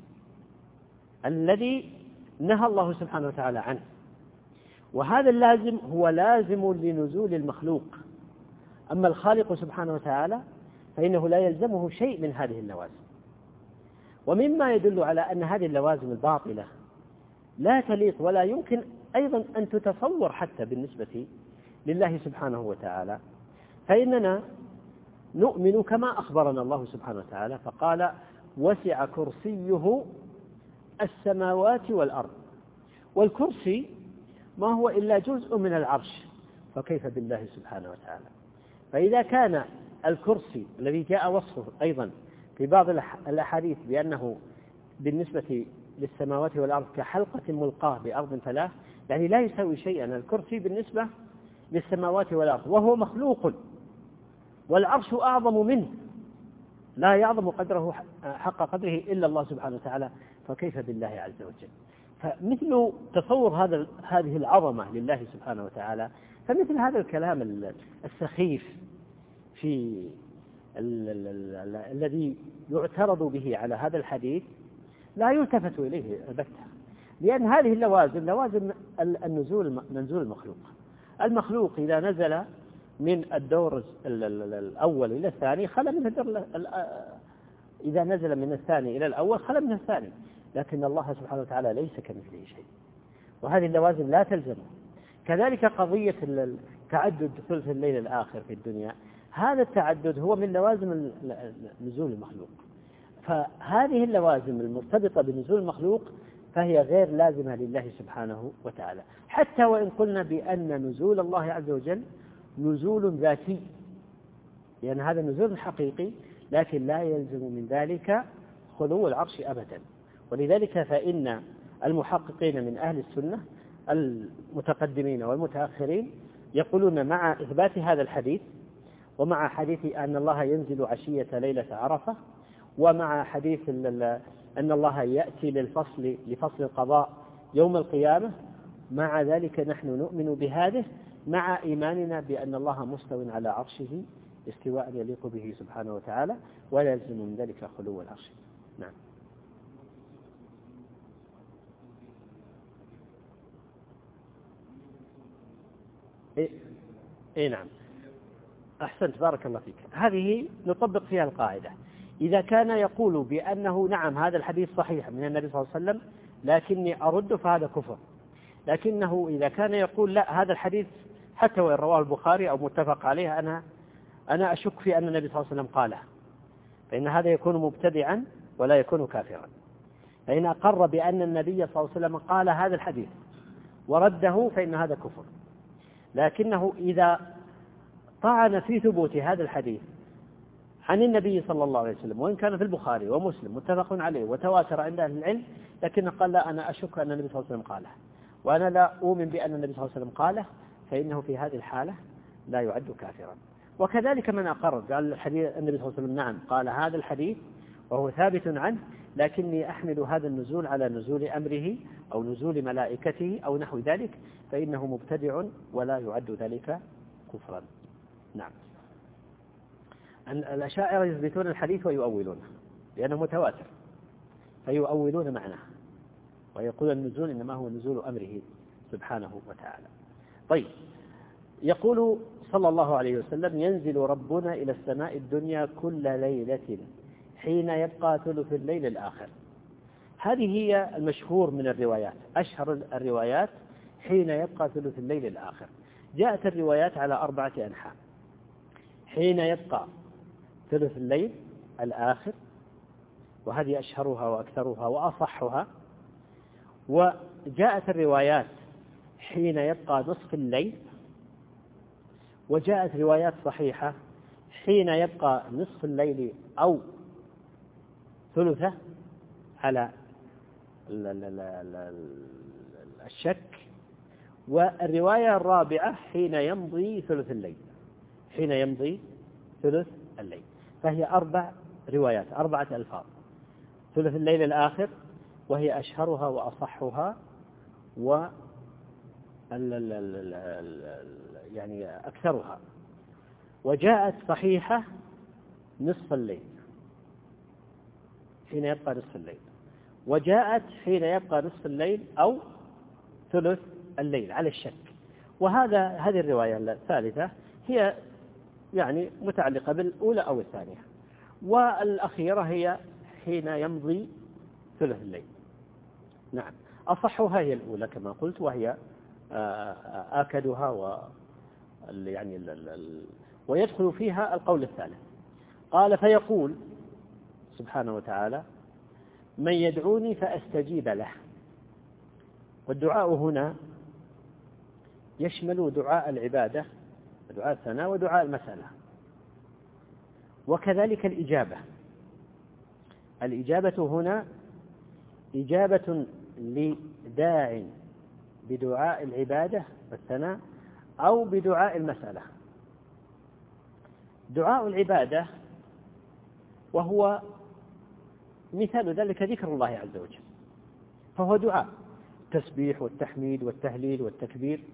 الذي نهى الله سبحانه وتعالى عنه، وهذا اللازم هو لازم لنزول المخلوق. أما الخالق سبحانه وتعالى فإنه لا يلزمه شيء من هذه اللوازم. ومما يدل على أن هذه اللوازم الباطلة لا تليق ولا يمكن أيضا أن تتصور حتى بالنسبة لله سبحانه وتعالى، فإننا نؤمن كما أخبرنا الله سبحانه وتعالى فقال وسع كرسيه السماوات والأرض، والكرسي ما هو إلا جزء من العرش، فكيف بالله سبحانه وتعالى؟ فإذا كان الكرسي الذي جاء وصفه أيضا في بعض الأحاديث بأنه بالنسبة للسماوات والأرض كحلقة ملقاة بأرض فلاة، يعني لا يساوي شيئا الكرسي بالنسبة للسماوات والأرض، وهو مخلوق والعرش أعظم منه، لا يعظم قدره حق قدره إلا الله سبحانه وتعالى، فكيف بالله عز وجل؟ فمثل تصور هذا هذه العظمة لله سبحانه وتعالى، فمثل هذا الكلام السخيف في الذي يعترض به على هذا الحديث لا يلتفت إليه البتة، لأن هذه اللوازم لوازم النزول منزول المخلوق. المخلوق إذا نزل من الدور الأول إلى الثاني خلا من الدور، إذا نزل من الثاني إلى الأول خلا من الثاني، لكن الله سبحانه وتعالى ليس كمثله شيء، وهذه اللوازم لا تلزمه. كذلك قضية تعدد ثلث الليل الآخر في الدنيا، هذا التعدد هو من لوازم نزول المخلوق، فهذه اللوازم المرتبطة بنزول المخلوق فهي غير لازمة لله سبحانه وتعالى، حتى وإن قلنا بأن نزول الله عز وجل نزول ذاتي، لأن هذا النزول حقيقي، لكن لا يلزم من ذلك خلو العرش أبدا. ولذلك فإن المحققين من أهل السنة المتقدمين والمتأخرين يقولون مع إثبات هذا الحديث، ومع حديث أن الله ينزل عشية ليلة عرفة، ومع حديث أن الله يأتي للفصل لفصل القضاء يوم القيامة، مع ذلك نحن نؤمن بهذه مع إيماننا بأن الله مستو على عرشه استواء يليق به سبحانه وتعالى، ولا يلزم من ذلك خلو العرش. نعم. إيه, إيه نعم، أحسنت بارك الله فيك. هذه نطبق فيها القاعدة، إذا كان يقول بأنه نعم هذا الحديث صحيح من النبي صلى الله عليه وسلم لكني أرد فهذا كفر، لكنه إذا كان يقول لا هذا الحديث حتى وإن رواه البخاري أو متفق عليه أنا أنا أشك في أن النبي صلى الله عليه وسلم قاله، فإن هذا يكون مبتدعا ولا يكون كافرا. فإن أقر بأن النبي صلى الله عليه وسلم قال هذا الحديث ورده فإن هذا كفر. لكنه إذا طعن في ثبوت هذا الحديث عن النبي صلى الله عليه وسلم، وإن كان في البخاري ومسلم متفق عليه وتواتر عند أهل العلم، لكن قال لا أنا أشك أن النبي صلى الله عليه وسلم قاله وأنا لا أؤمن بأن النبي صلى الله عليه وسلم قاله، فإنه في هذه الحالة لا يعد كافرا. وكذلك من أقر قال الحديث النبي صلى الله عليه وسلم نعم قال هذا الحديث وهو ثابت عنه، لكني أحمل هذا النزول على نزول أمره أو نزول ملائكته أو نحو ذلك، فإنه مبتدع ولا يعد ذلك كفرا. نعم. أن الأشاعرة يثبتون الحديث ويؤولونه لأنه متواتر فيؤولون معناه ويقول النزول إنما هو نزول أمره سبحانه وتعالى. طيب، يقول صلى الله عليه وسلم: ينزل ربنا إلى السماء الدنيا كل ليلة حين يبقى ثلث الليل الآخر. هذه هي المشهور من الروايات، أشهر الروايات حين يبقى ثلث الليل الآخر. جاءت الروايات على أربعة أنحاء: حين يبقى ثلث الليل الآخر، وهذه أشهرها وأكثرها وأصحها. وجاءت الروايات حين يبقى نصف الليل، وجاءت روايات صحيحة حين يبقى نصف الليل أو ثلثه على الشك. والرواية الرابعة حين يمضي ثلث الليل، حين يمضي ثلث الليل. فهي أربع روايات، أربعة ألفاظ: ثلث الليل الآخر، وهي أشهرها وأصحها و يعني أكثرها. وجاءت صحيحة نصف الليل، حين يبقى نصف الليل. وجاءت حين يبقى نصف الليل أو ثلث الليل على الشك. وهذا هذه الرواية الثالثة هي يعني متعلقة بالأولى أو الثانية، والأخيرة هي حين يمضي ثلث الليل. نعم، أصحها هي الأولى كما قلت، وهي آكدها و يعني ويدخل فيها القول الثالث. قال: فيقول سبحانه وتعالى: من يدعوني فأستجيب له. والدعاء هنا يشمل دعاء العبادة ودعاء الثناء ودعاء المسألة، وكذلك الإجابة. الإجابة هنا إجابة لداع بدعاء العبادة والثناء أو بدعاء المسألة. دعاء العبادة وهو مثال ذلك ذكر الله عز وجل، فهو دعاء التسبيح والتحميد والتهليل والتكبير